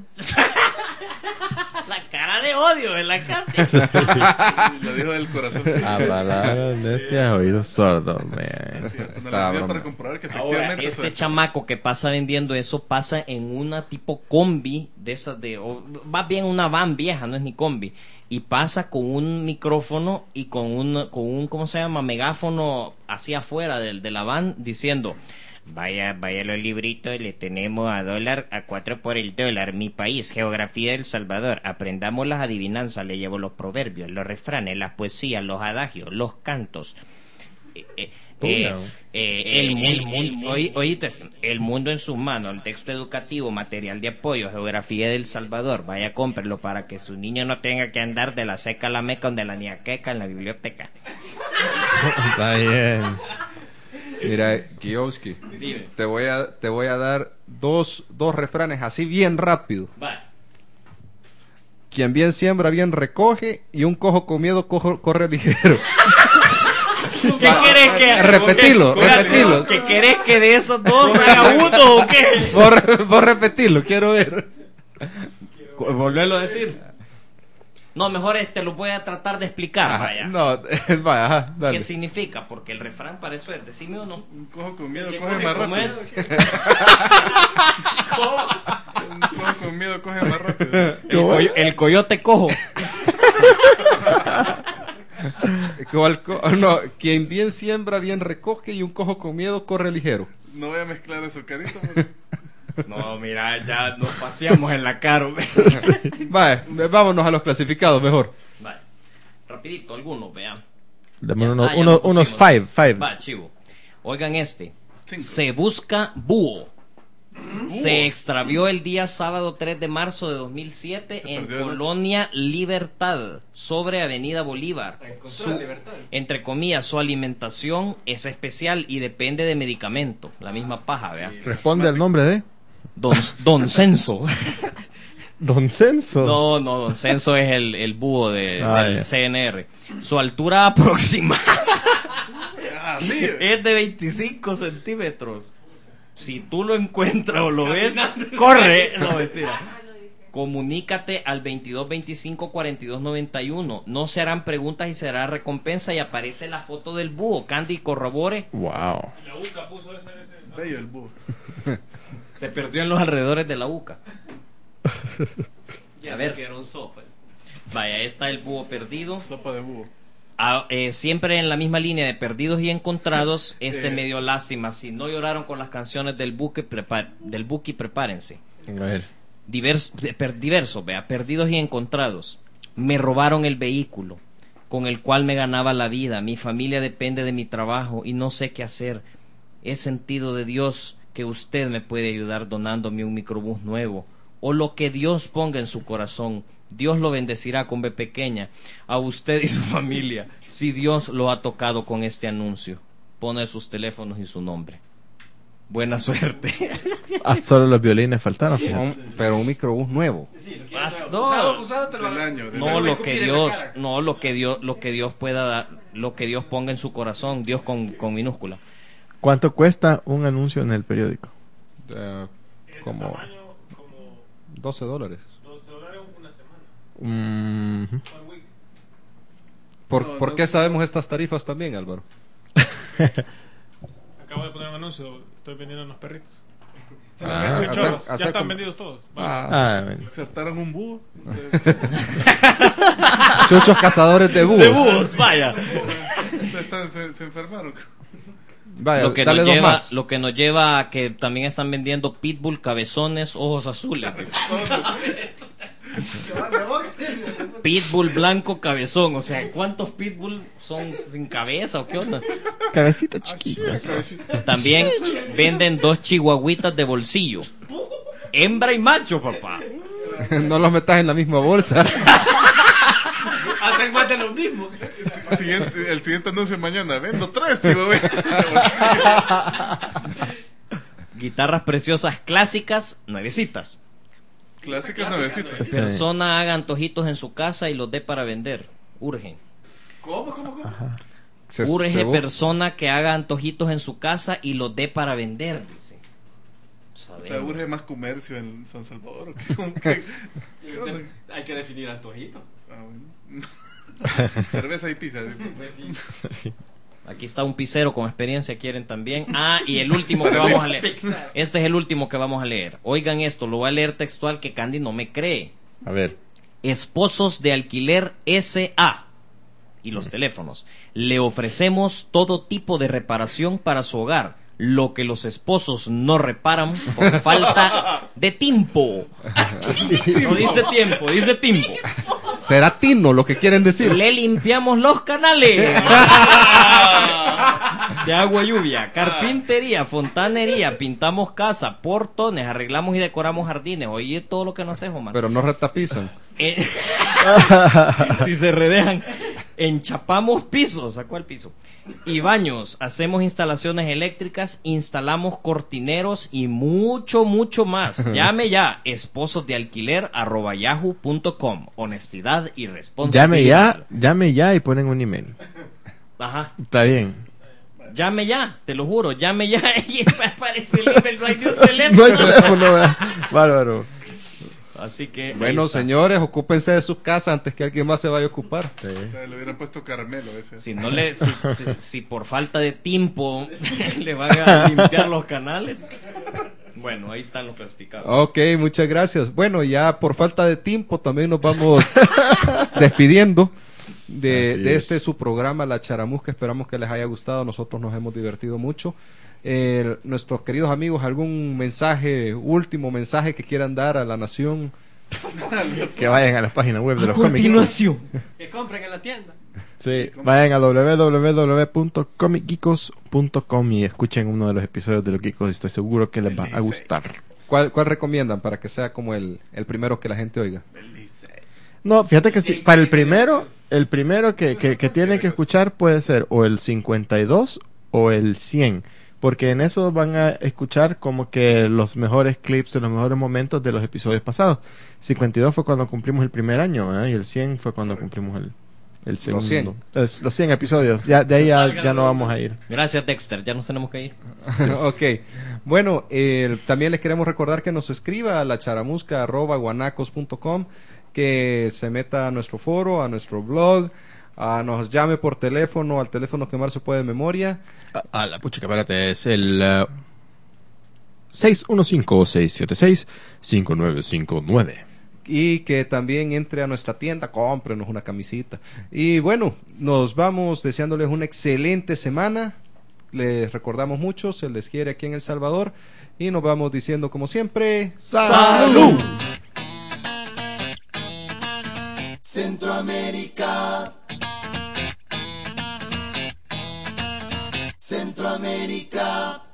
La cara de odio en la cara. Lo dijo del corazón. A palabras necias, oídos sordos, man. Es cierto, no Estaba lo hacía broma. para comprobar que Ahora, efectivamente eso este es. chamaco que pasa vendiendo eso pasa en una tipo combi de esas de, o, más bien una van vieja, no es ni combi, y pasa con un micrófono y con un, con un ¿cómo se llama? Megáfono hacia afuera de, de la van diciendo: vaya, vaya los libritos, le tenemos a dólar, a cuatro por el dólar, mi país, geografía del Salvador, aprendamos las adivinanzas, le llevo los proverbios, los refranes, las poesías, los adagios, los cantos. Eh, eh, eh, eh, el, mu- el mundo, oí- oíste, el mundo en sus manos, el texto educativo, material de apoyo, geografía del Salvador, vaya, cómprelo para que su niño no tenga que andar de la seca a la meca, donde la niaqueca en la biblioteca. Está bien. Mira, Kioski, te voy a te voy a dar dos, dos refranes así bien rápido. Va. Quien bien siembra, bien recoge, y un cojo con miedo cojo- corre ligero. ¿Qué querés que Repetilo, ¿Qué- repetilo. ¿Qué querés que de esos dos haga uno o qué? Vos, vos repetirlo, quiero ver. Volverlo a decir. No, mejor este lo voy a tratar de explicar. Ajá, Vaya. no, vaya, ajá, dale. ¿Qué significa? Porque el refrán para eso es, decime o no. Un cojo con miedo ¿Qué coge coge? más ¿Cómo rápido. es? Un cojo con miedo coge más rápido. El, coyo- el coyote cojo. ¿Cuál co- no, quien bien siembra, bien recoge y un cojo con miedo corre ligero. No voy a mezclar eso, carito. porque- No, mira, ya nos paseamos en la cara. Vale, vámonos a los clasificados mejor. Vale. Rapidito, algunos, vean. Dame uno- Ah, ya uno- lo unos pusimos. five, five. Va, chivo. Oigan este. Cinco. Se busca búho. Se extravió el día sábado tres de marzo de dos mil siete Se en perdió de noche. Colonia Libertad, sobre Avenida Bolívar. Su- entre comillas, su alimentación es especial y depende de medicamento. La misma paja, vea. Responde al nombre de Don, Don Censo. Don Censo. No, no, Don Censo es el, el búho de, Ah, del ya. C N R. Su altura aproximada Ah, sí. es de veinticinco centímetros. Si tú lo encuentras o lo ves, corre. No, mentira. Comunícate al veintidós veinticinco cuarenta y dos noventa y uno. No se harán preguntas y será recompensa. Y aparece la foto del búho. Candy, corrobore. Wow. La U C A puso ese, ese. Bello el búho. Se perdió en los alrededores de la UCA. Ya A ver. pusieron sopa. Vaya, ahí está el búho perdido. Sopa de búho. Ah, eh, siempre en la misma línea de perdidos y encontrados. Este Eh. me dio lástima. Si no lloraron con las canciones del buque, prepar- del Buki, prepárense. A ver. Divers, de- per- diversos, vea, perdidos y encontrados. Me robaron el vehículo con el cual me ganaba la vida. Mi familia depende de mi trabajo y no sé qué hacer. He sentido de Dios que usted me puede ayudar donándome un microbús nuevo o lo que Dios ponga en su corazón. Dios lo bendecirá con B pequeña a usted y su familia si Dios lo ha tocado con este anuncio. Pone sus teléfonos y su nombre. Buena suerte. Ah, solo los violines faltaron. Un- pero un microbús nuevo. Más- Usado, no, usado, te lo Del año. del no año. lo que Dios, no lo que Dios, lo que Dios pueda dar, lo que Dios ponga en su corazón, Dios con, con minúscula. ¿Cuánto cuesta un anuncio en el periódico? Eh, Ese como tamaño, como doce dólares. doce dólares una semana. Mm, One week. ¿Por, No, ¿por no, qué no. sabemos estas tarifas también, Álvaro? Acabo de poner un anuncio. Estoy vendiendo unos perritos. Se Ah, los vendo en hacer- chorros. Ya hacer están como- vendidos todos. Va. Ah, ah, bueno. Insertaron un búho. chuchos cazadores de búhos. De búhos, vaya. Están- se, se enfermaron. Vaya, Lo que, dale nos dos lleva, más. lo que nos lleva a que también están vendiendo pitbull, cabezones, ojos azules. Pitbull blanco, cabezón. O sea, ¿cuántos pitbull son sin cabeza o qué onda? Cabecita chiquita. También venden dos chihuahuitas de bolsillo. Hembra y macho, papá. No los metas en la misma bolsa. Hacen más de lo mismo. Siguiente, el siguiente anuncio mañana. Vendo tres, chico. Guitarras preciosas clásicas, nuevecitas. Clásicas nuevecitas. Persona haga antojitos en su casa y los dé para vender. Urgen. ¿Cómo, cómo, cómo? Se- Urge se bu- persona que haga antojitos en su casa y los dé para vender, dice. O sea, Sabemos. urge más comercio en San Salvador. ¿Cómo que- qué onda? Hay que definir antojito. Ah, bueno. Cerveza y pizza. Pues sí. Aquí está un pisero con experiencia, quieren también. Ah, y el último que vamos a leer. Este es el último que vamos a leer. Oigan esto, lo voy a leer textual que Candy no me cree. A ver. Esposos de Alquiler S A y los teléfonos. Le ofrecemos todo tipo de reparación para su hogar. Lo que los esposos no reparan por falta de tiempo. No dice tiempo, dice tiempo. Será tino lo que quieren decir. Le limpiamos los canales de agua y lluvia, carpintería, fontanería, pintamos casa, portones, arreglamos y decoramos jardines. Oye, todo lo que no haces, Omar. Pero no retapizan. Eh, si se redejan, enchapamos pisos, ¿sacó el piso? Y baños, hacemos instalaciones eléctricas, instalamos cortineros y mucho, mucho más. Llame ya, esposos de alquiler arroba yahoo punto com. Honestidad y responsabilidad. Llame ya, llame ya y ponen un email. Ajá. Está bien. Llame ya, te lo juro, llame ya. Y aparece el email, no hay ni un teléfono. No hay teléfono, ¿verdad? Bárbaro. Así que. ahí Bueno, está. señores, ocúpense de sus casas antes que alguien más se vaya a ocupar. Sí. O sea, le hubieran puesto caramelo ese. Si no le, si, si- si por falta de tiempo le van a limpiar los canales. Bueno, ahí están los clasificados. Ok, muchas gracias. Bueno, ya por falta de tiempo también nos vamos despidiendo. de, Así de es. este su programa, La Charamusca. Esperamos que les haya gustado. Nosotros nos hemos divertido mucho. Eh, nuestros queridos amigos, ¿algún mensaje, último mensaje que quieran dar a la nación? Que vayan a la página web de A los cómics. continuación. Que compren en la tienda. Sí, vayan a doble u doble u doble u punto comic geekos punto com y escuchen uno de los episodios de los Geekos. Estoy seguro que les va a gustar. ¿Cuál, cuál recomiendan para que sea como el, el primero que la gente oiga? No, fíjate que sí, para el primero, el primero que, que, que tienen que escuchar puede ser o el cincuenta y dos o el cien. Porque en eso van a escuchar como que los mejores clips de los mejores momentos de los episodios pasados. cincuenta y dos fue cuando cumplimos el primer año, ¿eh? Y el cien fue cuando cumplimos el, el segundo. Los cien. Es- los cien episodios. Ya, de ahí ya, ya no vamos a ir. Gracias, Dexter. Ya nos tenemos que ir. Ok. Bueno, eh, también les queremos recordar que nos escriba a la charamusca arroba guanacos punto com, que se meta a nuestro foro, a nuestro blog, a nos llame por teléfono, al teléfono que más se puede de memoria. A, a la pucha que espérate, es el uh, seis uno cinco, seis siete seis, cinco nueve cinco nueve. Y que también entre a nuestra tienda, cómprenos una camisita. Y bueno, nos vamos deseándoles una excelente semana. Les recordamos mucho, se les quiere aquí en El Salvador. Y nos vamos diciendo como siempre, ¡salud! Centroamérica. Centroamérica.